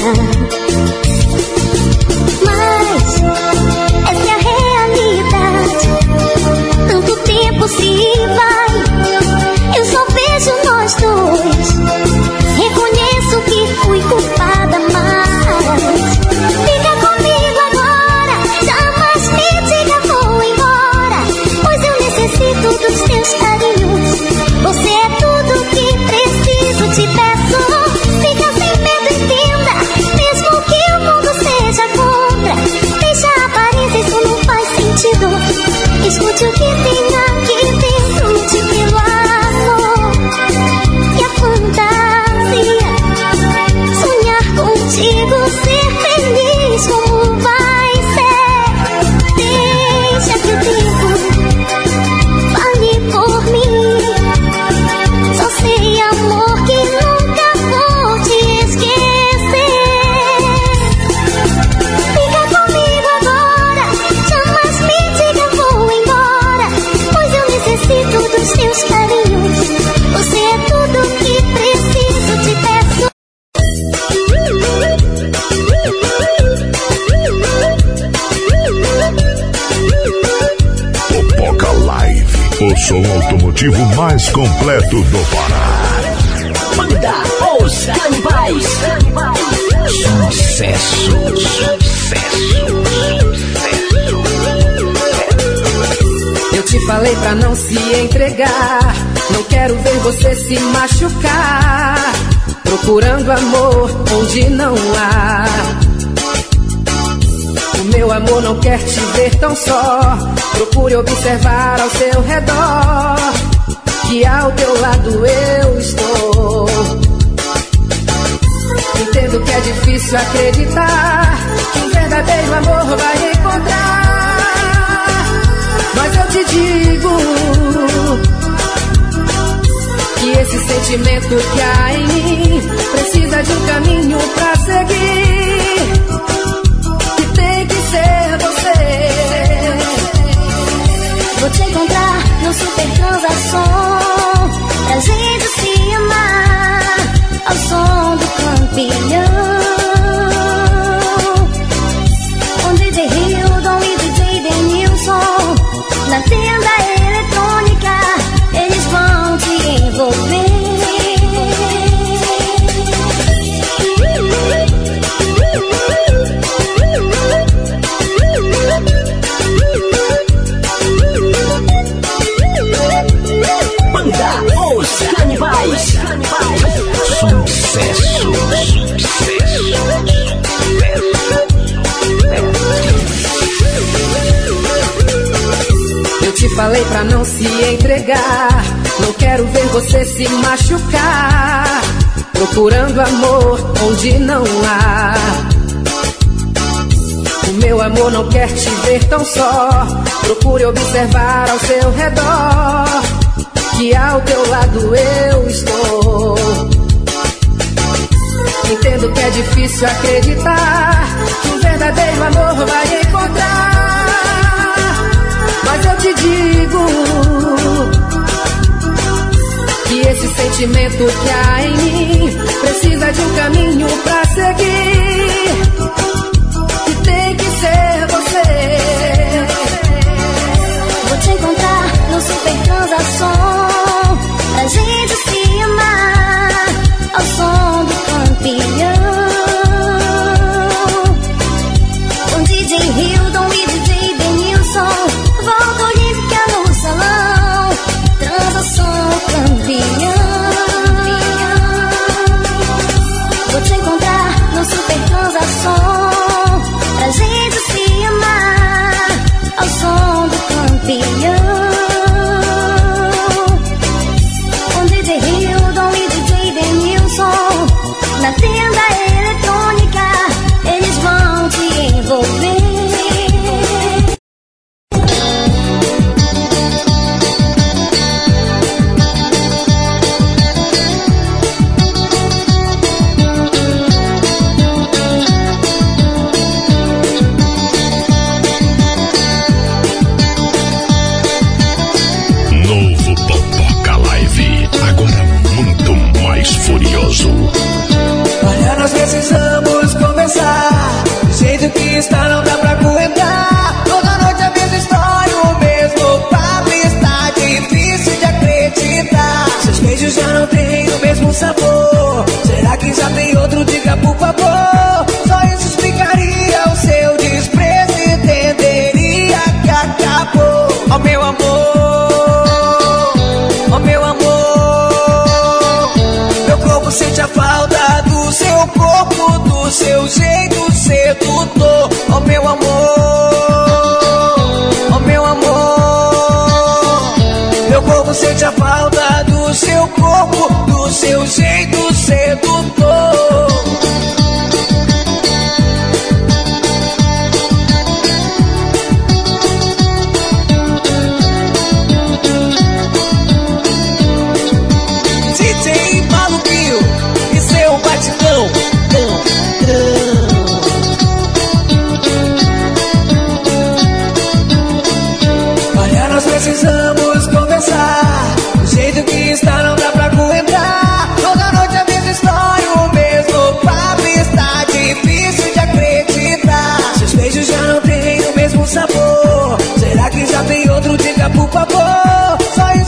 Mas essa é a realidade. Tanto tempo se vai, eu só vejo nós dois. Reconheço que fui culpada, mas fica comigo agora. Jamais me diga vou embora, pois eu necessito dos teus carinhos. Você é tudo que preciso, te peço. Fica sem medo e tenta, mesmo som automotivo mais completo do Pará. Banda Os Canibais. Sucesso. Eu te falei pra não se entregar. Não quero ver você se machucar, procurando amor onde não há. O meu amor não quer te ver tão só. Procure observar ao seu redor, que ao teu lado eu estou. Entendo que é difícil acreditar que um verdadeiro amor vai encontrar, mas eu te digo que esse sentimento que há em mim precisa de um caminho pra seguir, que tem que ser você. Vou te encontrar no Super Transação, pra gente se amar ao som do campeão. Com DJ Hildon e DJ Denilson, na tenda eletrônica, eles vão te envolver. Banda Os Canibais. Sucesso. Eu te falei pra não se entregar. Não quero ver você se machucar, procurando amor onde não há. O meu amor não quer te ver tão só. Procure observar ao seu redor, que ao teu lado eu estou. Entendo que é difícil acreditar que um verdadeiro amor vai encontrar, mas eu te digo que esse sentimento que há em mim precisa de um caminho pra seguir, que tem que ser você. Vou te encontrar no Super Transação, pra gente se amar ao som do campeão. Com DJ Hildon e DJ Denilson, volta olímpica no salão. Transação campeão. Vou te encontrar no Super Transação, pra gente se amar ao som do campeão. Com DJ Hildon e DJ Denilson, na tenda eletrônica, eles vão te envolver. Novo Popoca Live, agora muito mais furioso. Olha, nós precisamos conversar. Do jeito que está, não dá pra aguentar. Toda noite a mesma história, o mesmo papo. Está difícil de acreditar. Seus beijos já não têm o mesmo sabor. Será que já tem outro? Diga por favor. Só isso explicaria o seu desprezo e entenderia que acabou. Oh meu amor, oh meu amor, meu corpo sente a falta do seu corpo, do seu jeito sedutor. Oh meu amor, oh meu amor, meu corpo sente a falta do seu corpo, do seu jeito sedutor. DJ Maluquinho e seu batidão. Olha, nós precisamos conversar. Do jeito que está, não dá pra aguentar. Toda noite a mesma história, o mesmo papo. Está difícil de acreditar. Seus beijos já não têm o mesmo sabor. Será que já tem outro? Diga por favor. Só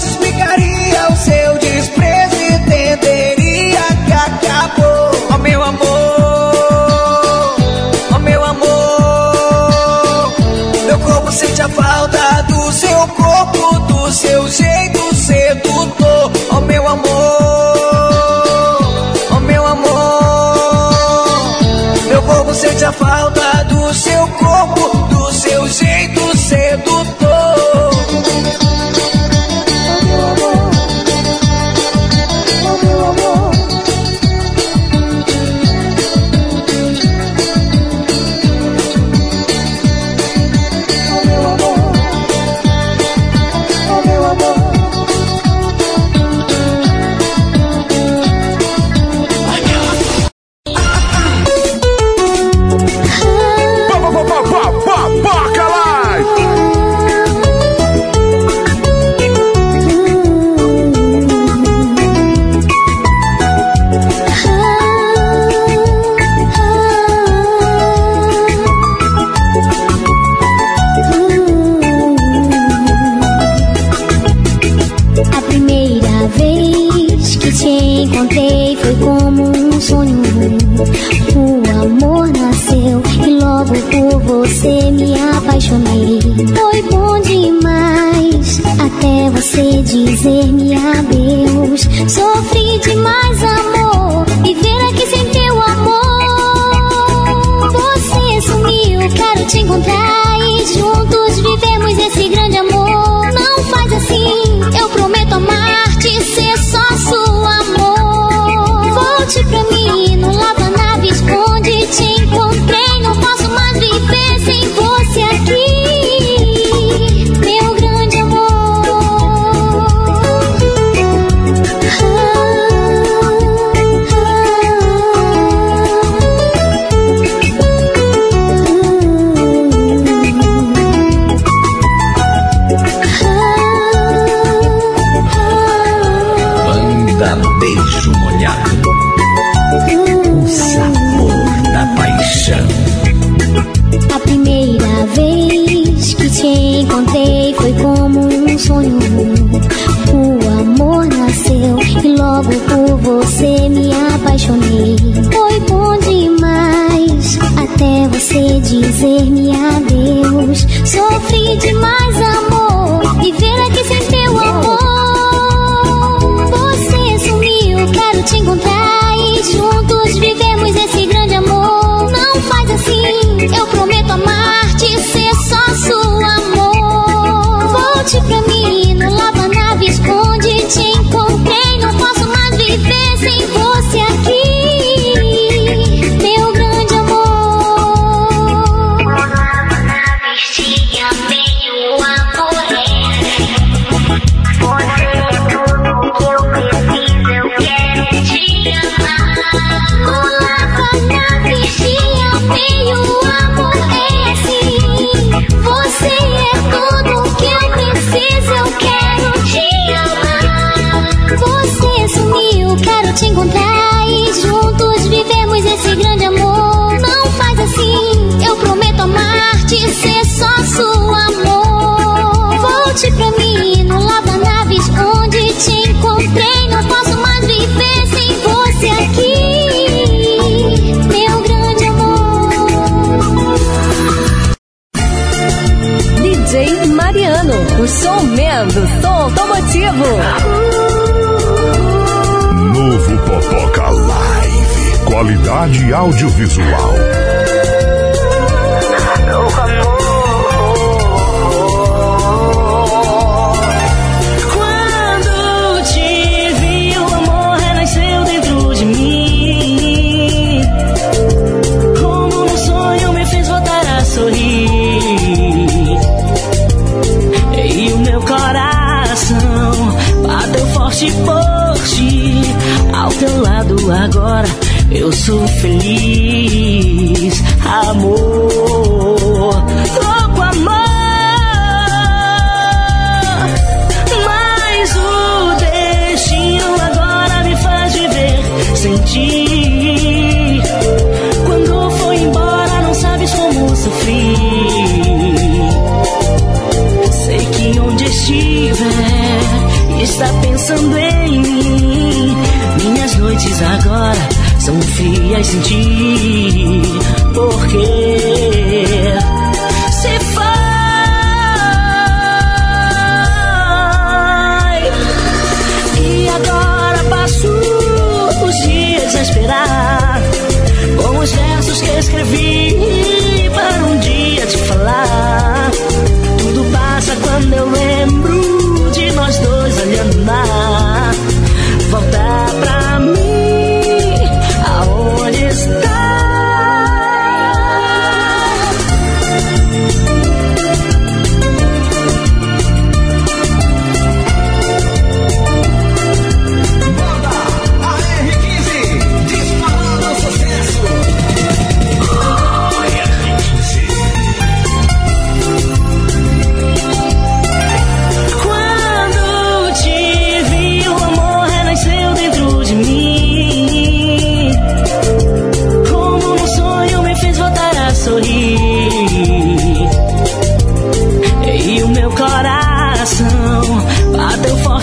sente a falta do seu corpo, do seu jeito sedutor. Oh meu amor, oh meu amor. Meu corpo sente a falta do seu corpo, do seu jeito sedutor. Você me apaixonei, foi bom demais, até você dizer-me adeus. Sofri demais, amor, viver aqui sem teu amor. Você sumiu, quero te encontrar e juntos vivemos esse grande amor. Não faz assim, eu prometo amar-te, ser só seu amor. Volte pra mim, no lava-nave, esconde, te encontrei, não posso mais viver sem você aqui, meu grande amor. Banda Beijo Molhado, o sabor da paixão. A primeira vez que te encontrei foi como um sonho. O amor nasceu e logo por você me apaixonei. Foi bom demais, até você dizer-me adeus. Sofri demais, amor, viver aqui sem teu amor. Você sumiu, quero te encontrar e juntos vivemos esse grande amor. Não faz assim, eu prometo amar-te, ser só seu amor. Volte pra mim, no lava-nave, esconde, te encontrei, não posso mais viver sem você aqui, meu grande amor. No lava-nave tinha meio amor. Você é tudo que eu preciso, eu quero te amar. No lava-nave tinha meio amor, é assim. Você é tudo que eu preciso, eu quero te amar. Você sumiu, quero te encontrar e juntos vivemos esse grande amor. Não faz assim, eu prometo amar-te, ser só seu amor. Volte pra mim, no lava-nave, esconde, te encontrei, não posso mais viver sem você aqui, meu grande amor. DJ Mariano, o showman do som automotivo. Novo Popoca Live. Qualidade audiovisual. Quando te vi, o amor renasceu dentro de mim. Como num sonho me fez voltar a sorrir. E o meu coração bateu forte por ti. Ao teu lado agora eu sou feliz, amor, louco amor. Mas o destino agora me faz viver sem ti. Quando foi embora não sabes como sofri. Sei que onde estiver está pensando em mim. Minhas noites agora são frias sem ti. Porque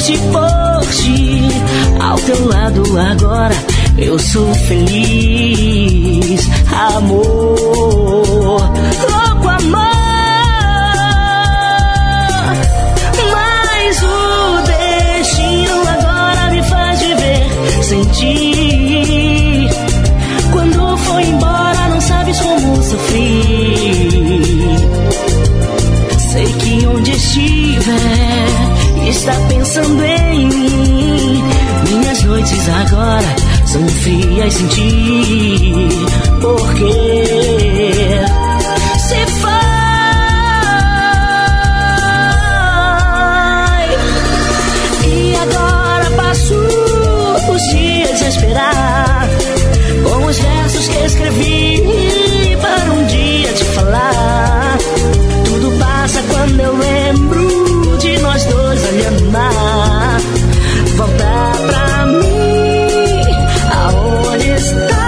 forte, forte. Ao teu lado agora eu sou feliz, amor, louco amor. Mas o destino agora me faz viver sem ti. Quando foi embora não sabes como sofri. Sei que onde estiver está pensando em mim. Minhas noites agora são frias sem ti. Porque se foi. E agora passo os dias a esperar, com os versos que escrevi para um dia te falar. Tudo passa quando eu lembro de nós dois olhando o mar. Volta pra mim, aonde está?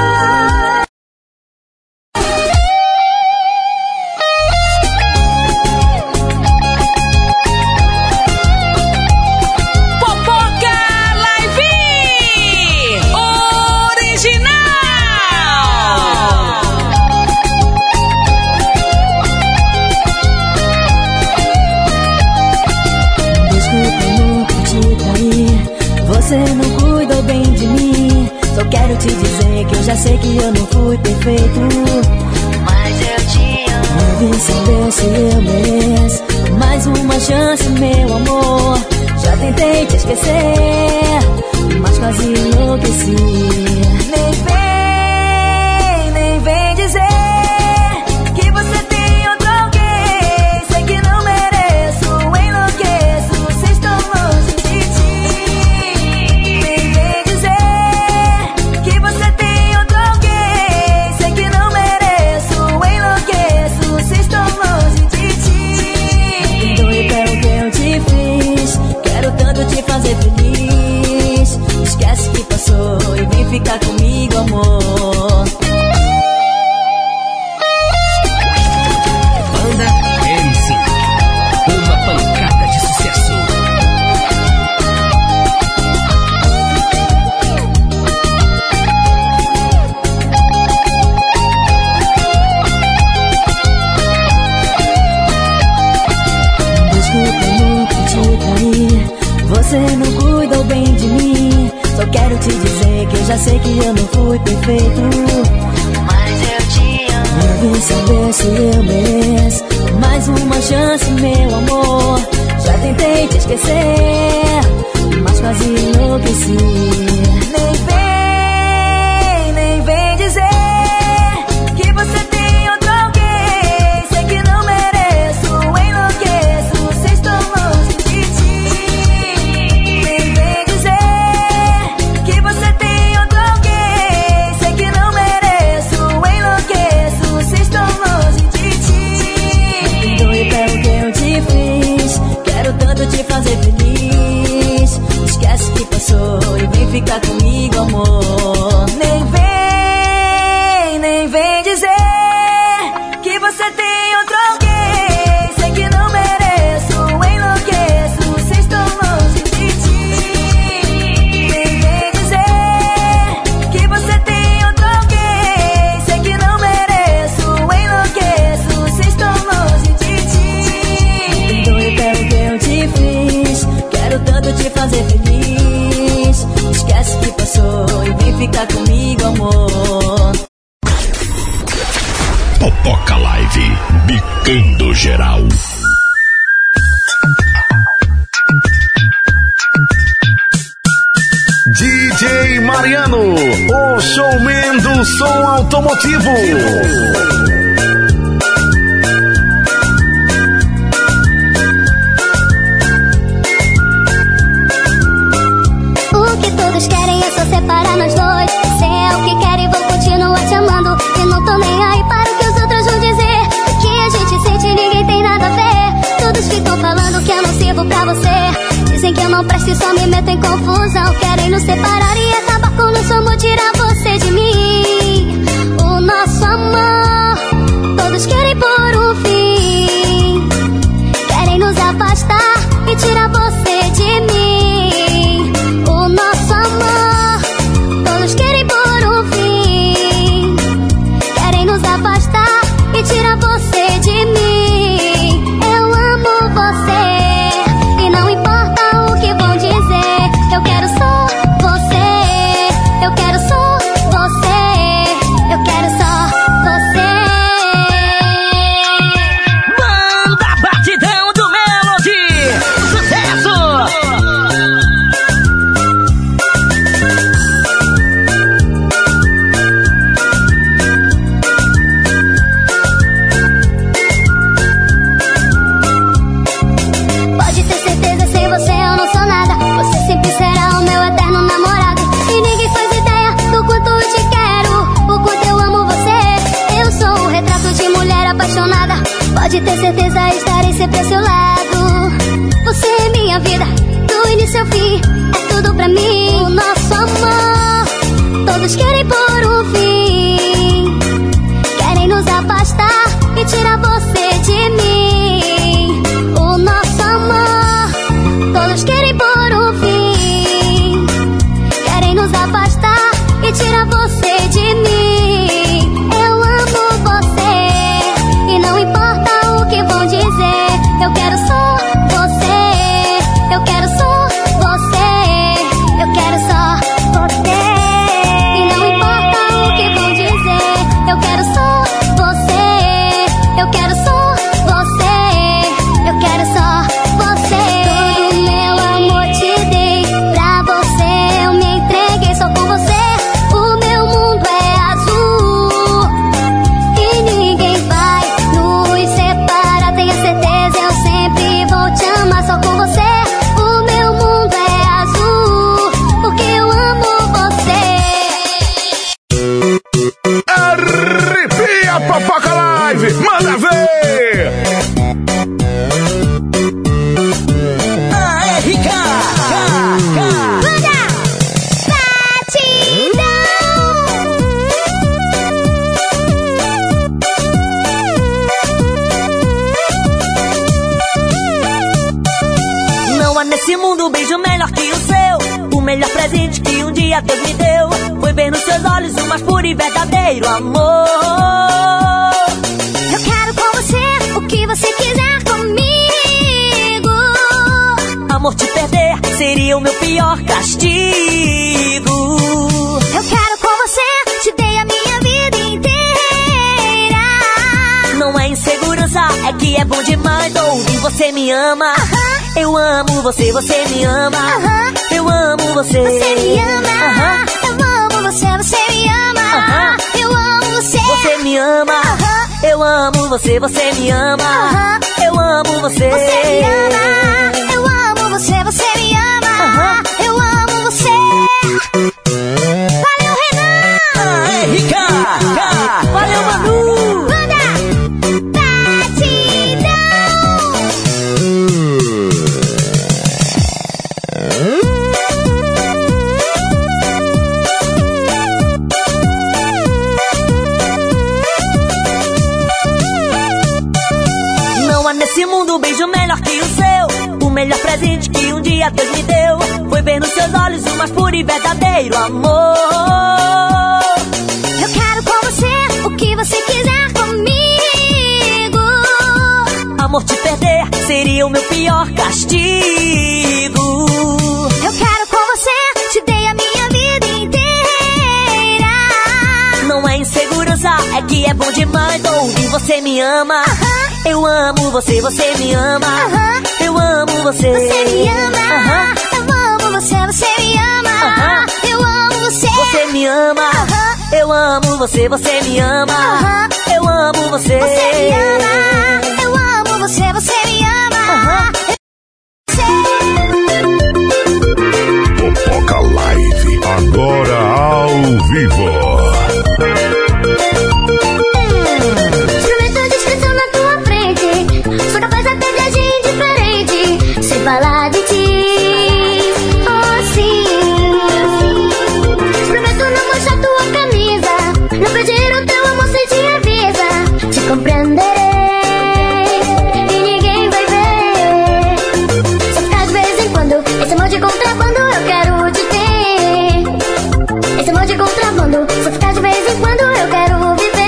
Você não cuidou bem de mim. Só quero te dizer que eu já sei que eu não fui perfeito, mas eu te amo. Eu vim saber se eu mereço mais uma chance, meu amor. Já tentei te esquecer, mas quase enlouqueci. Nem vem dizer que você tem outro alguém. Sei que não mereço, enlouqueço se estou longe de ti. Te fazer feliz, esquece que passou e vem ficar comigo, amor. Banda MC, uma pancada de sucesso. Desculpa, amor, por te trair. Você não cuidou bem de mim. Só quero te dizer que eu já sei que eu não fui perfeito, mas eu te amo. Eu vim saber se eu mereço mais uma chance, meu amor. Já tentei te esquecer, mas quase enlouqueci. Nem vem dizer que você tem outro alguém. Sei que não mereço, enlouqueço se estou longe de ti. Te fazer feliz, esquece que passou e vem ficar comigo, amor. Nem vem dizer que você tem outro alguém. Sei que não mereço, enlouqueço se estou longe de ti. Nem vem dizer que você tem outro alguém. Sei que não mereço, enlouqueço se estou longe de ti. Perdoe pelo que eu te fiz, quero tanto te fazer feliz. Esquece que passou e vem ficar comigo, amor. Popoca Live, bicando geral. DJ Mariano, o showman do som automotivo. O que todos querem é só separar nós dois. Se é o que querem, vou continuar te amando. E não tô nem aí para o que os outros vão dizer. O que a gente sente, ninguém tem nada a ver. Todos ficam falando que eu não sirvo pra você. Dizem que eu não presto e só me meto em confusão. Querem nos separar e acabar com o nosso amor, tirar você de mim. O nosso amor, todos querem por um fim. Querem nos afastar e tirar você de mim. nada, pode ter certeza, estarei sempre ao seu lado. Você é minha vida, do início ao fim, é tudo pra mim. O nosso amor, todos querem pôr um fim, querem nos afastar e tirar você de mim. O nosso amor, todos querem pôr um fim, querem nos afastar e tirar você de mim. Eu amo você e não importa o que vão dizer, eu quero só você, eu quero só você, eu quero só você. E não importa o que vão dizer, eu quero só você, eu quero só você, eu quero só você. Todo meu amor te dei, pra você eu me entreguei, só com você o meu mundo é azul e ninguém vai nos separar, tenha certeza, eu sempre vou te amar. Só com você o meu mundo é azul, porque eu amo você. Arrepia, Popoca Live, manda ver! Não há nesse mundo um beijo melhor que o seu. O melhor presente que um dia Deus me deu foi ver nos seus olhos o mais puro e verdadeiro amor. Eu quero com você o que você quiser comigo. Amor, te perder seria o meu pior castigo. Eu quero com você, te dei a minha vida inteira. Não é insegurança, é que é bom demais ouvir você me ama. Eu amo você, você me ama. Eu amo você. Você me ama. Eu amo você, você me ama. Eu amo você. Você me ama. Eu amo você, você me ama. Eu amo você. Você me ama. Eu amo você, você me ama. Eu amo você. Valeu, Renan. Rica. Valeu, Manu. Banda Batidão. Não há nesse mundo um beijo melhor que o seu. O melhor presente que um dia Deus me deu foi ver nos seus olhos o mais puro e verdadeiro amor. Eu quero com você o que você quiser comigo. Amor, te perder seria o meu pior castigo. Eu quero com você, te dei a minha vida inteira. Não é insegurança, é que é bom demais ouvir você me ama. Eu amo você, você me ama. Eu amo você. Você me ama. Eu amo você, você me ama. Eu amo você. Você me ama. Eu amo você, você me ama. Eu amo você. Você me ama. Eu amo você, você me ama. Popoca Live, agora ao vivo. Experimento a descrição na tua frente, sou capaz até de agir indiferente, sem falar de ti, oh sim. Experimento não manchar tua camisa, não pedir o teu amor sem te avisa, te compreenderei e ninguém vai ver. Só ficar de vez em quando, esse amor de contrabando eu quero te ter. Esse amor de contrabando, só ficar de vez em quando eu quero viver.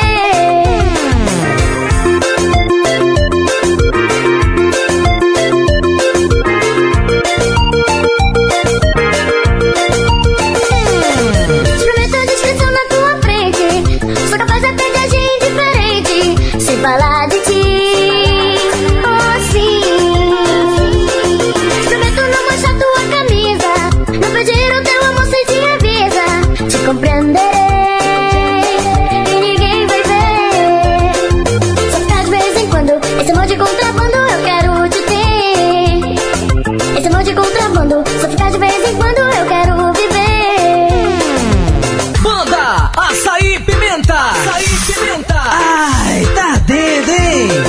Experimento a descrição na tua frente, sou capaz até de agir indiferente, sem falar de ti, oh sim. Experimento não manchar tua camisa, não pedir o teu amor sem te avisa, te compreenderei e ninguém vai ver. Só ficar de vez em quando, esse amor de contrabando eu quero te ter. Esse amor de contrabando, só ficar de vez em quando eu quero viver. Banda Açaí Pimenta. Açaí Pimenta. Ai, tá dentro, hein?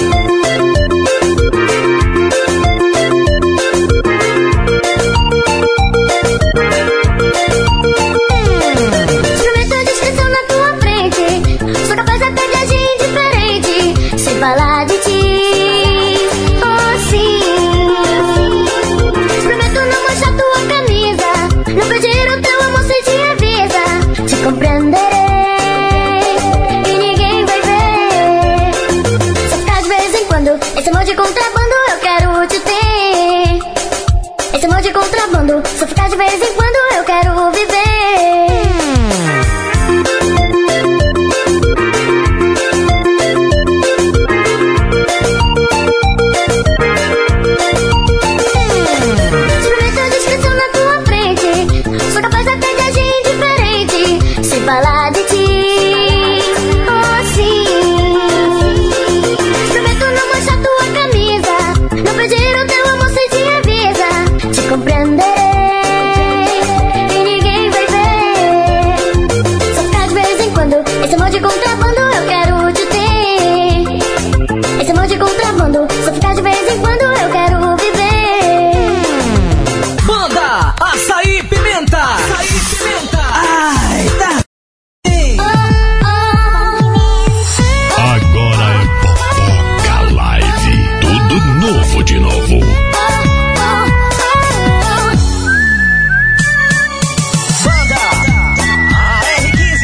Oh sim. Prometo não manchar tua camisa, não pedir o teu amor sem te avisa. Te compreenderei e ninguém vai ver. Só ficar de vez em quando, esse amor de contrabando eu quero te ter. Esse amor de contrabando, só ficar de vez em quando eu quero viver. Falar de ti, oh sim. Prometo não manchar tua camisa, não pedir o teu amor sem te avisa. Te compreenderei e ninguém vai ver. Só ficar de vez em quando, esse amor de contrabando eu quero te ter. Esse amor de contrabando, só ficar de vez em quando eu quero viver. Banda Açaí Pimenta. Açaí Pimenta. Ai, tá. Agora é Popoca Live. Tudo novo de novo. Banda AR15.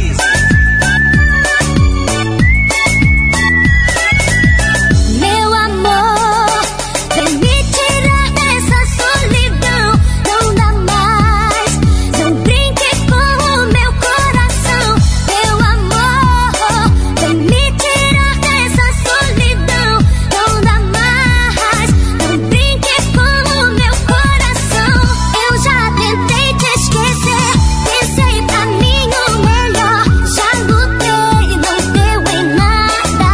Meu amor, vem me tirar dessa solidão. Não dá mais, não brinque com o meu coração. Meu amor, vem me tirar dessa solidão. Não dá mais, não brinque com o meu coração. Eu já tentei te esquecer, pensei pra mim o melhor. Já lutei, não deu em nada.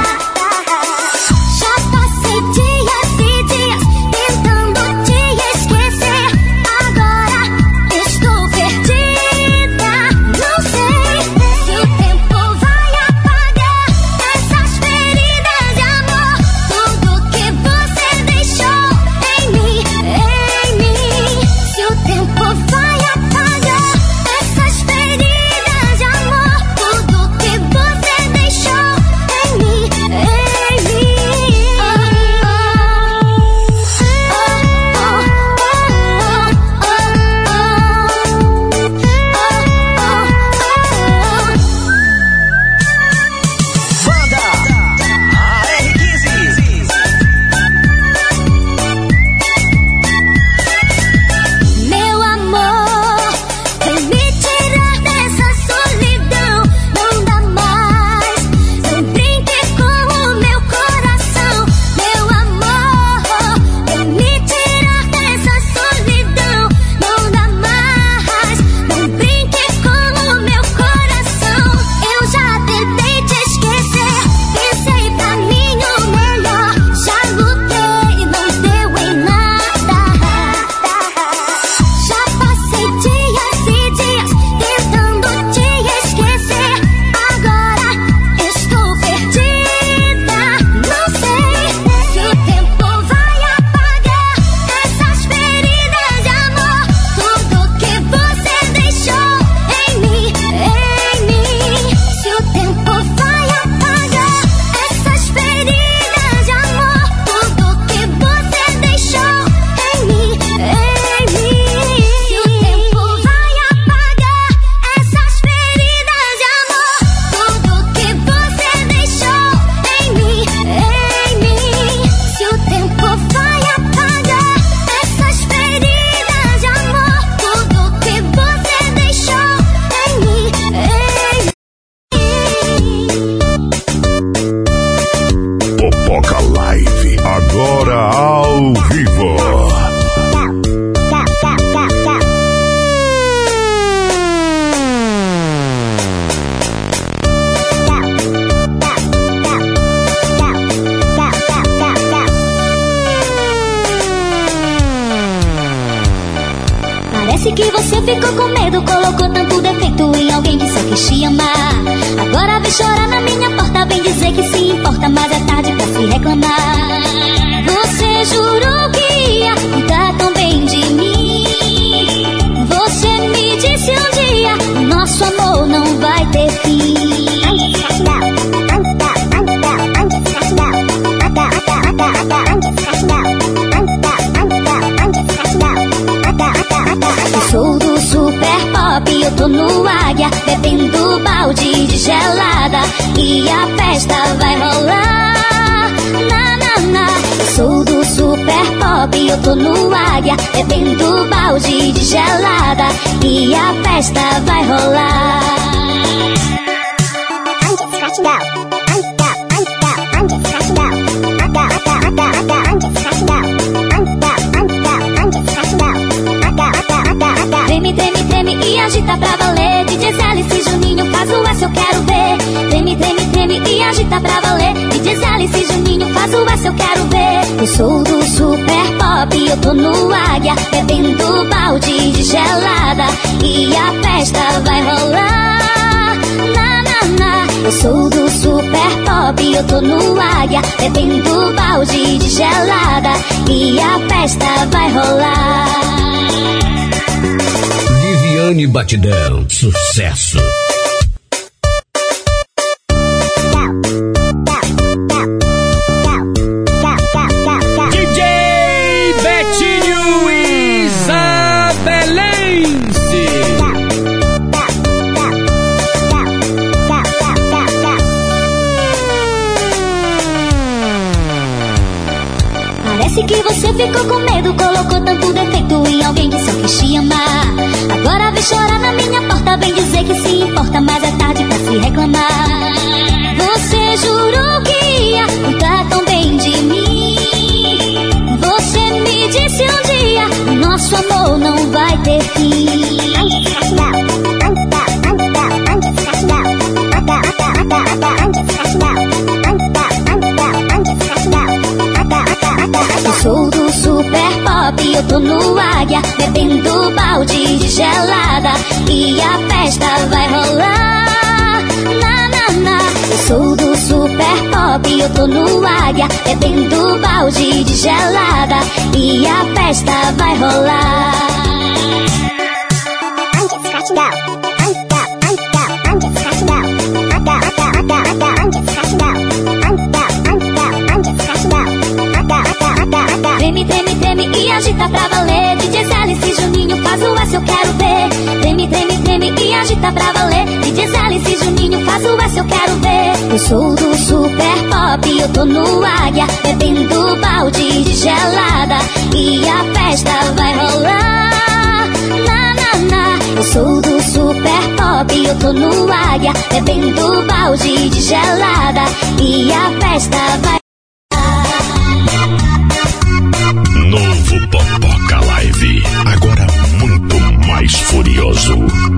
Já passei dias e dias tentando te esquecer. Agora estou perdida. Não sei se o tempo vai apagar essas feridas de amor. Tudo que você deixou em mim, em mim. Se o tempo vai apagar essas feridas de amor. Tudo que você deixou em mim, em mim. Banda AR15. Meu amor, vem me tirar dessa solidão. Não dá mais, não brinque com o meu coração. Meu amor, vem me tirar dessa solidão. Não dá mais, não brinque com o meu coração. Eu já tentei te esquecer, pensei pra mim o melhor. Já lutei, não deu em nada. Já passei dias e dias tentando te esquecer. Agora estou perdida. Não sei se o tempo vai apagar essas feridas de amor. Tudo que você deixou em mim, em mim. Se o tempo vai apagar essas feridas de amor. Tudo que você deixou em mim, em mim. Se o tempo vai apagar essas feridas de amor. Tudo que você deixou em mim, em mim. Se o tempo vai apagar essas feridas de amor. Tudo que você deixou em mim, Popoca Live, agora ao vivo. Parece que você ficou com medo, colocou tanto defeito em alguém que só quis te amar. Agora vem chorar na minha porta, vem dizer que se importa, mas é tarde pra se reclamar. Você jurou que ia cuidar tão bem de mim. Você me disse um dia, nosso amor não vai ter fim. Eu sou do super pop, eu tô no Águia, bebendo balde de gelada e a festa vai rolar. Na, na, na. Eu sou do super pop, eu tô no Águia, bebendo balde de gelada e a festa vai rolar. Treme, treme, treme e agita pra valer. DJ Alice e Juninho faz o S, eu quero ver. Treme, treme, treme e agita pra valer. DJ Alice e Juninho faz o S, eu quero ver. Eu sou do super pop, eu tô no Águia, bebendo balde de gelada e a festa vai rolar. Na, na, na. Eu sou do super pop, eu tô no Águia, bebendo balde de gelada e a festa vai rolar. Viviane Batidão, sucesso. DJ Betinho Isabelense. Parece que você ficou com medo, colocou tanto defeito em alguém que só quis te amar. Agora vem chorar na minha porta, vem dizer que se importa, mas é tarde pra se reclamar. Você jurou que ia cuidar tão bem de mim. Você me disse um dia, o nosso amor não vai ter fim. Eu sou do super pop, eu tô no Águia, bebendo balde de gelada e a festa vai rolar. Na, na, na. Eu sou do super pop, eu tô no Águia, bebendo balde de gelada e a festa vai rolar. Treme, treme, treme e agita pra valer. DJ Alice e Juninho faz o S, eu quero ver. Treme, treme, treme e agita pra valer. DJ Alice e Juninho faz o S, eu quero ver. Eu sou do super pop, eu tô no Águia, bebendo balde de gelada e a festa vai rolar. Na, na, na. Eu sou do super pop, eu tô no Águia, bebendo balde de gelada e a festa vai. Novo Popoca Live, agora muito mais furioso.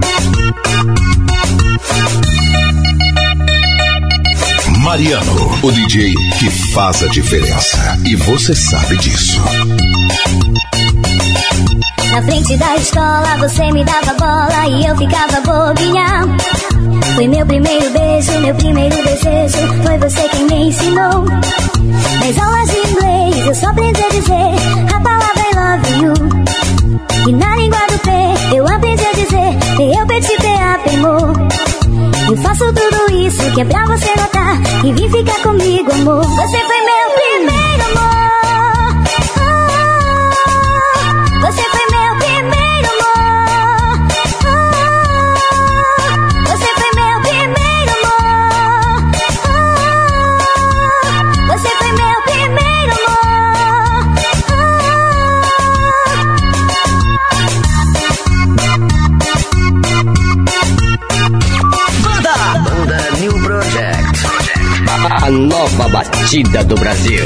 Mariano, o DJ que faz a diferença, e você sabe disso. Na frente da escola você me dava bola e eu ficava bobinha. Foi meu primeiro beijo, meu primeiro desejo, foi você quem me ensinou. Nas aulas de inglês eu só aprendi a dizer a palavra I love you. E na língua do P eu aprendi a dizer P-Eu-P-T-P-A-P, amor. Eu faço tudo isso que é pra você notar e vir ficar comigo, amor. Você foi meu primeiro amor. Você foi meu primeiro amor. Você foi meu primeiro amor. Você foi meu primeiro amor. Banda New Project, a nova batida do Brasil.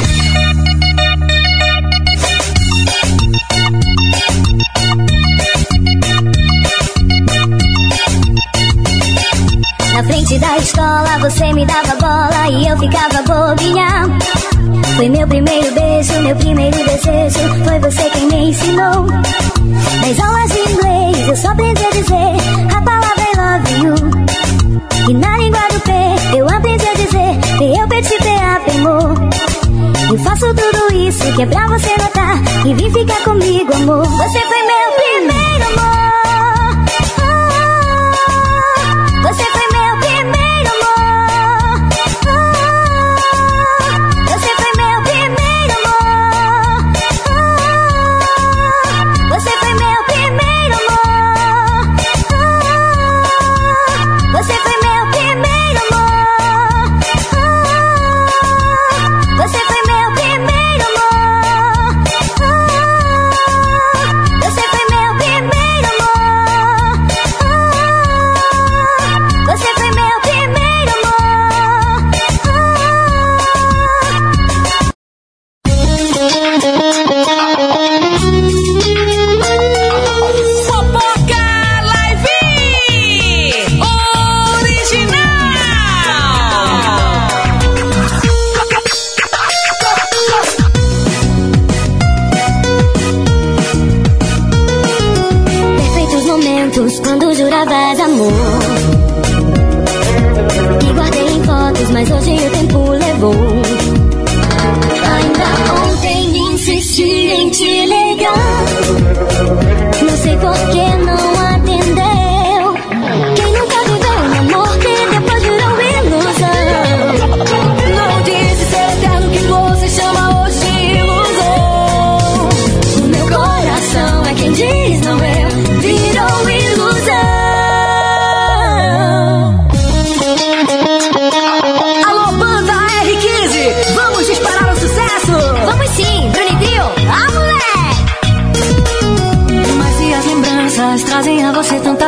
Na frente da escola você me dava bola e eu ficava bobinha. Foi meu primeiro beijo, meu primeiro desejo, foi você quem me ensinou. Nas aulas de inglês eu só aprendi a dizer a palavra I love you. E na língua do P eu aprendi a dizer P-Eu-P-T-P-A-P, amor. Eu faço tudo isso que é pra você notar e vir ficar comigo, amor. Você foi meu primeiro amor. Você foi meu primeiro amor. Você foi meu primeiro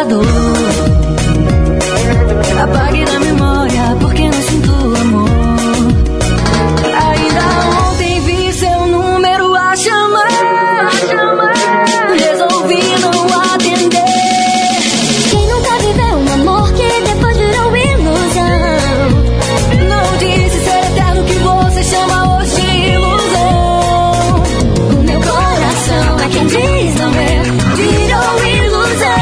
dor. Apague da memória porque não sinto amor. Ainda ontem vi seu número a chamar. Resolvi não atender. Quem nunca viveu um amor que depois virou ilusão? Não disse ser eterno que você chama hoje de ilusão. O meu coração é quem diz não é, virou ilusão.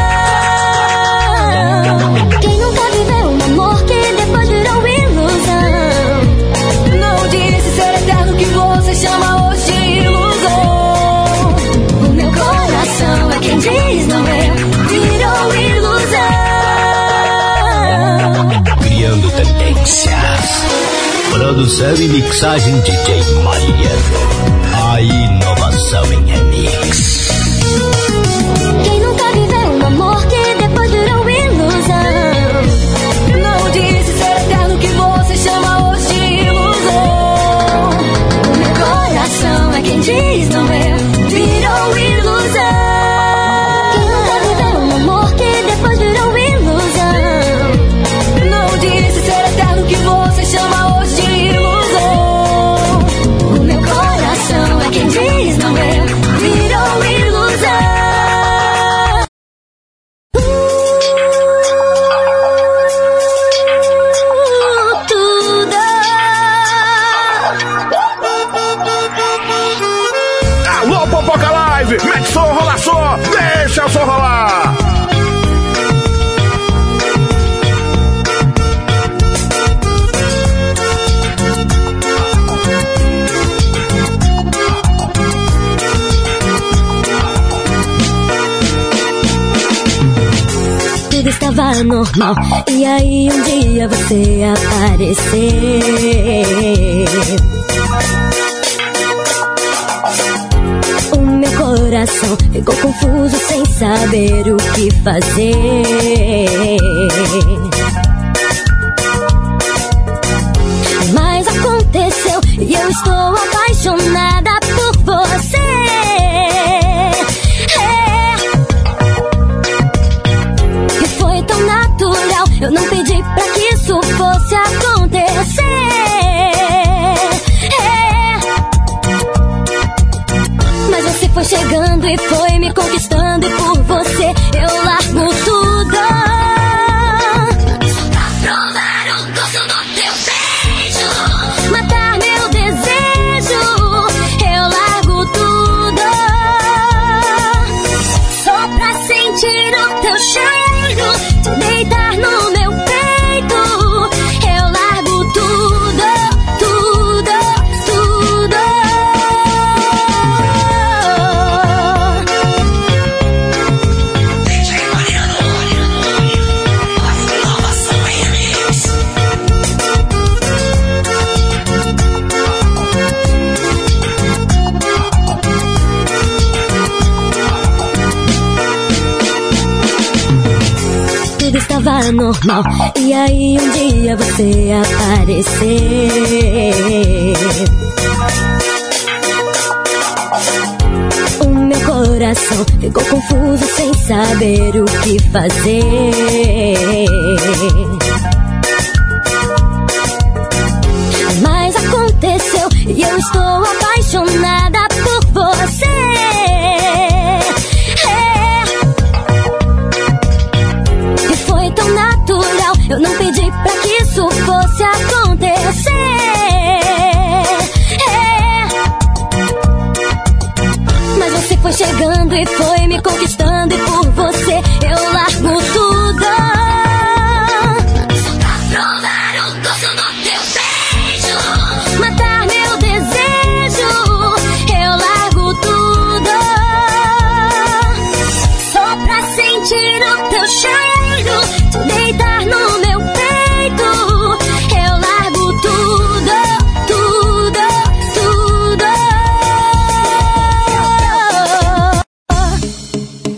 Quem nunca viveu um amor que depois virou ilusão? Não disse ser eterno que você chama hoje de ilusão. O meu coração é quem diz não é, virou ilusão. Criando tendências. Produção e mixagem DJ Mariano. A inovação em remix. Quem nunca viveu um amor que depois virou ilusão? Não disse ser eterno que você chama hoje de ilusão. O meu coração é quem diz não é, virou ilusão. Quem nunca viveu um amor que depois virou ilusão? Não disse ser eterno que você chama hoje de ilusão. O meu coração é quem diz não é, virou ilusão. Tudo. Alô, Popoca Live, mete som, rola som, deixa o som rolar. Tudo estava normal, e aí um dia você apareceu. O meu coração ficou confuso sem saber o que fazer. Mas aconteceu e eu estou apaixonada por você. E foi tão natural, eu não pedi pra que isso fosse acontecer. Mas você foi chegando e foi me conquistando, e por você eu largo tudo. Só pra provar o gosto do teu beijo, matar meu desejo, eu largo tudo. Só pra sentir o teu cheiro, te deitar no meu peito, eu largo tudo, tudo, tudo. DJ Mariano, a inovação em remix. Tudo estava normal, e aí um dia você apareceu. O meu coração ficou confuso sem saber o que fazer. Mas aconteceu e eu estou apaixonada por você. E foi tão natural, eu não pedi pra que isso fosse acontecer. Mas você foi chegando e foi me conquistando, e por você eu largo tudo. Só pra provar o gosto do teu beijo, matar meu desejo, eu largo tudo. Só pra sentir o teu cheiro, te deitar no meu peito, eu largo tudo, tudo, tudo.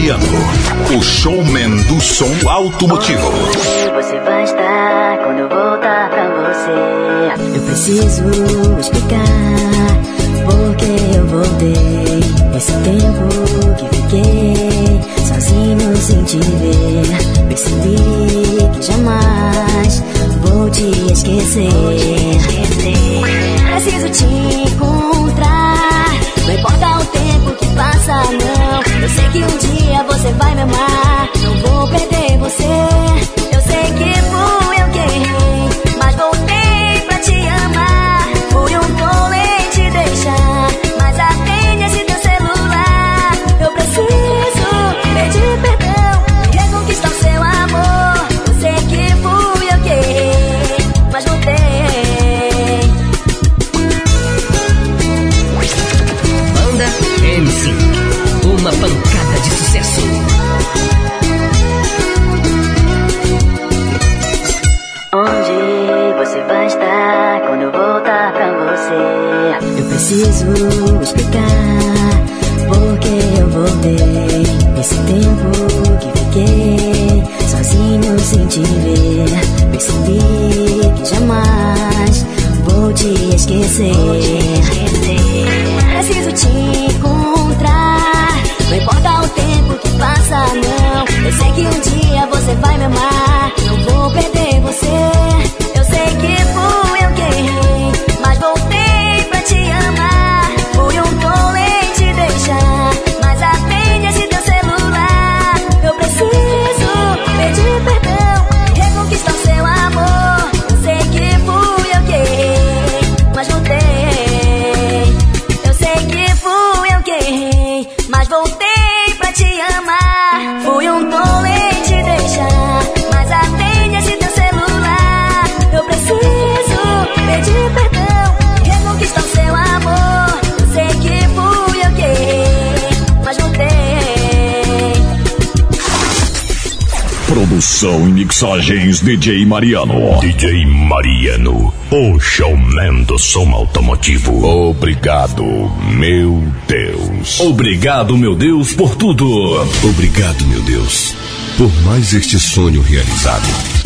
Mariano, o showman do som automotivo. Onde você vai estar quando eu voltar pra você? Eu preciso explicar porque eu voltei. Esse tempo que fiquei sozinho sem te ver, percebi que jamais vou te esquecer. Preciso te encontrar, não importa o tempo que passa, não. Eu sei que um dia você vai me amar, não vou perder você. Eu sei que fui eu quem errei, mas voltei pra te amar. Fui um tolo em te deixar, mas atende esse teu celular. Eu preciso pedir perdão, reconquistar o seu amor. Eu sei que fui eu quem errei, mas voltei. Banda M5, uma pancada de sucesso. Onde você vai estar quando eu voltar pra você? Eu preciso explicar porque eu voltei. Esse tempo que fiquei sozinho sem te ver, percebi que jamais vou te esquecer. Preciso te encontrar, não importa o tempo que passa, não. Eu sei que um dia você vai me amar, não vou perder você. Eu sei que fui eu quem errei, mas voltei pra te amar. Fui um tolo em te deixar, mas atende esse teu celular. Eu preciso pedir perdão, reconquistar o seu amor. Eu sei que fui eu quem errei, mas voltei. Eu sei que fui eu quem errei, mas voltei pra te amar. Fui um tolo em te deixar, mas atende esse teu celular. Eu preciso pedir perdão, reconquistar o seu amor. Eu sei que fui eu quem errei, mas voltei. Produção e mixagens DJ Mariano. DJ Mariano, o showman do som automotivo. Obrigado, meu Deus. Obrigado, meu Deus, por tudo. Obrigado, meu Deus, por mais este sonho realizado.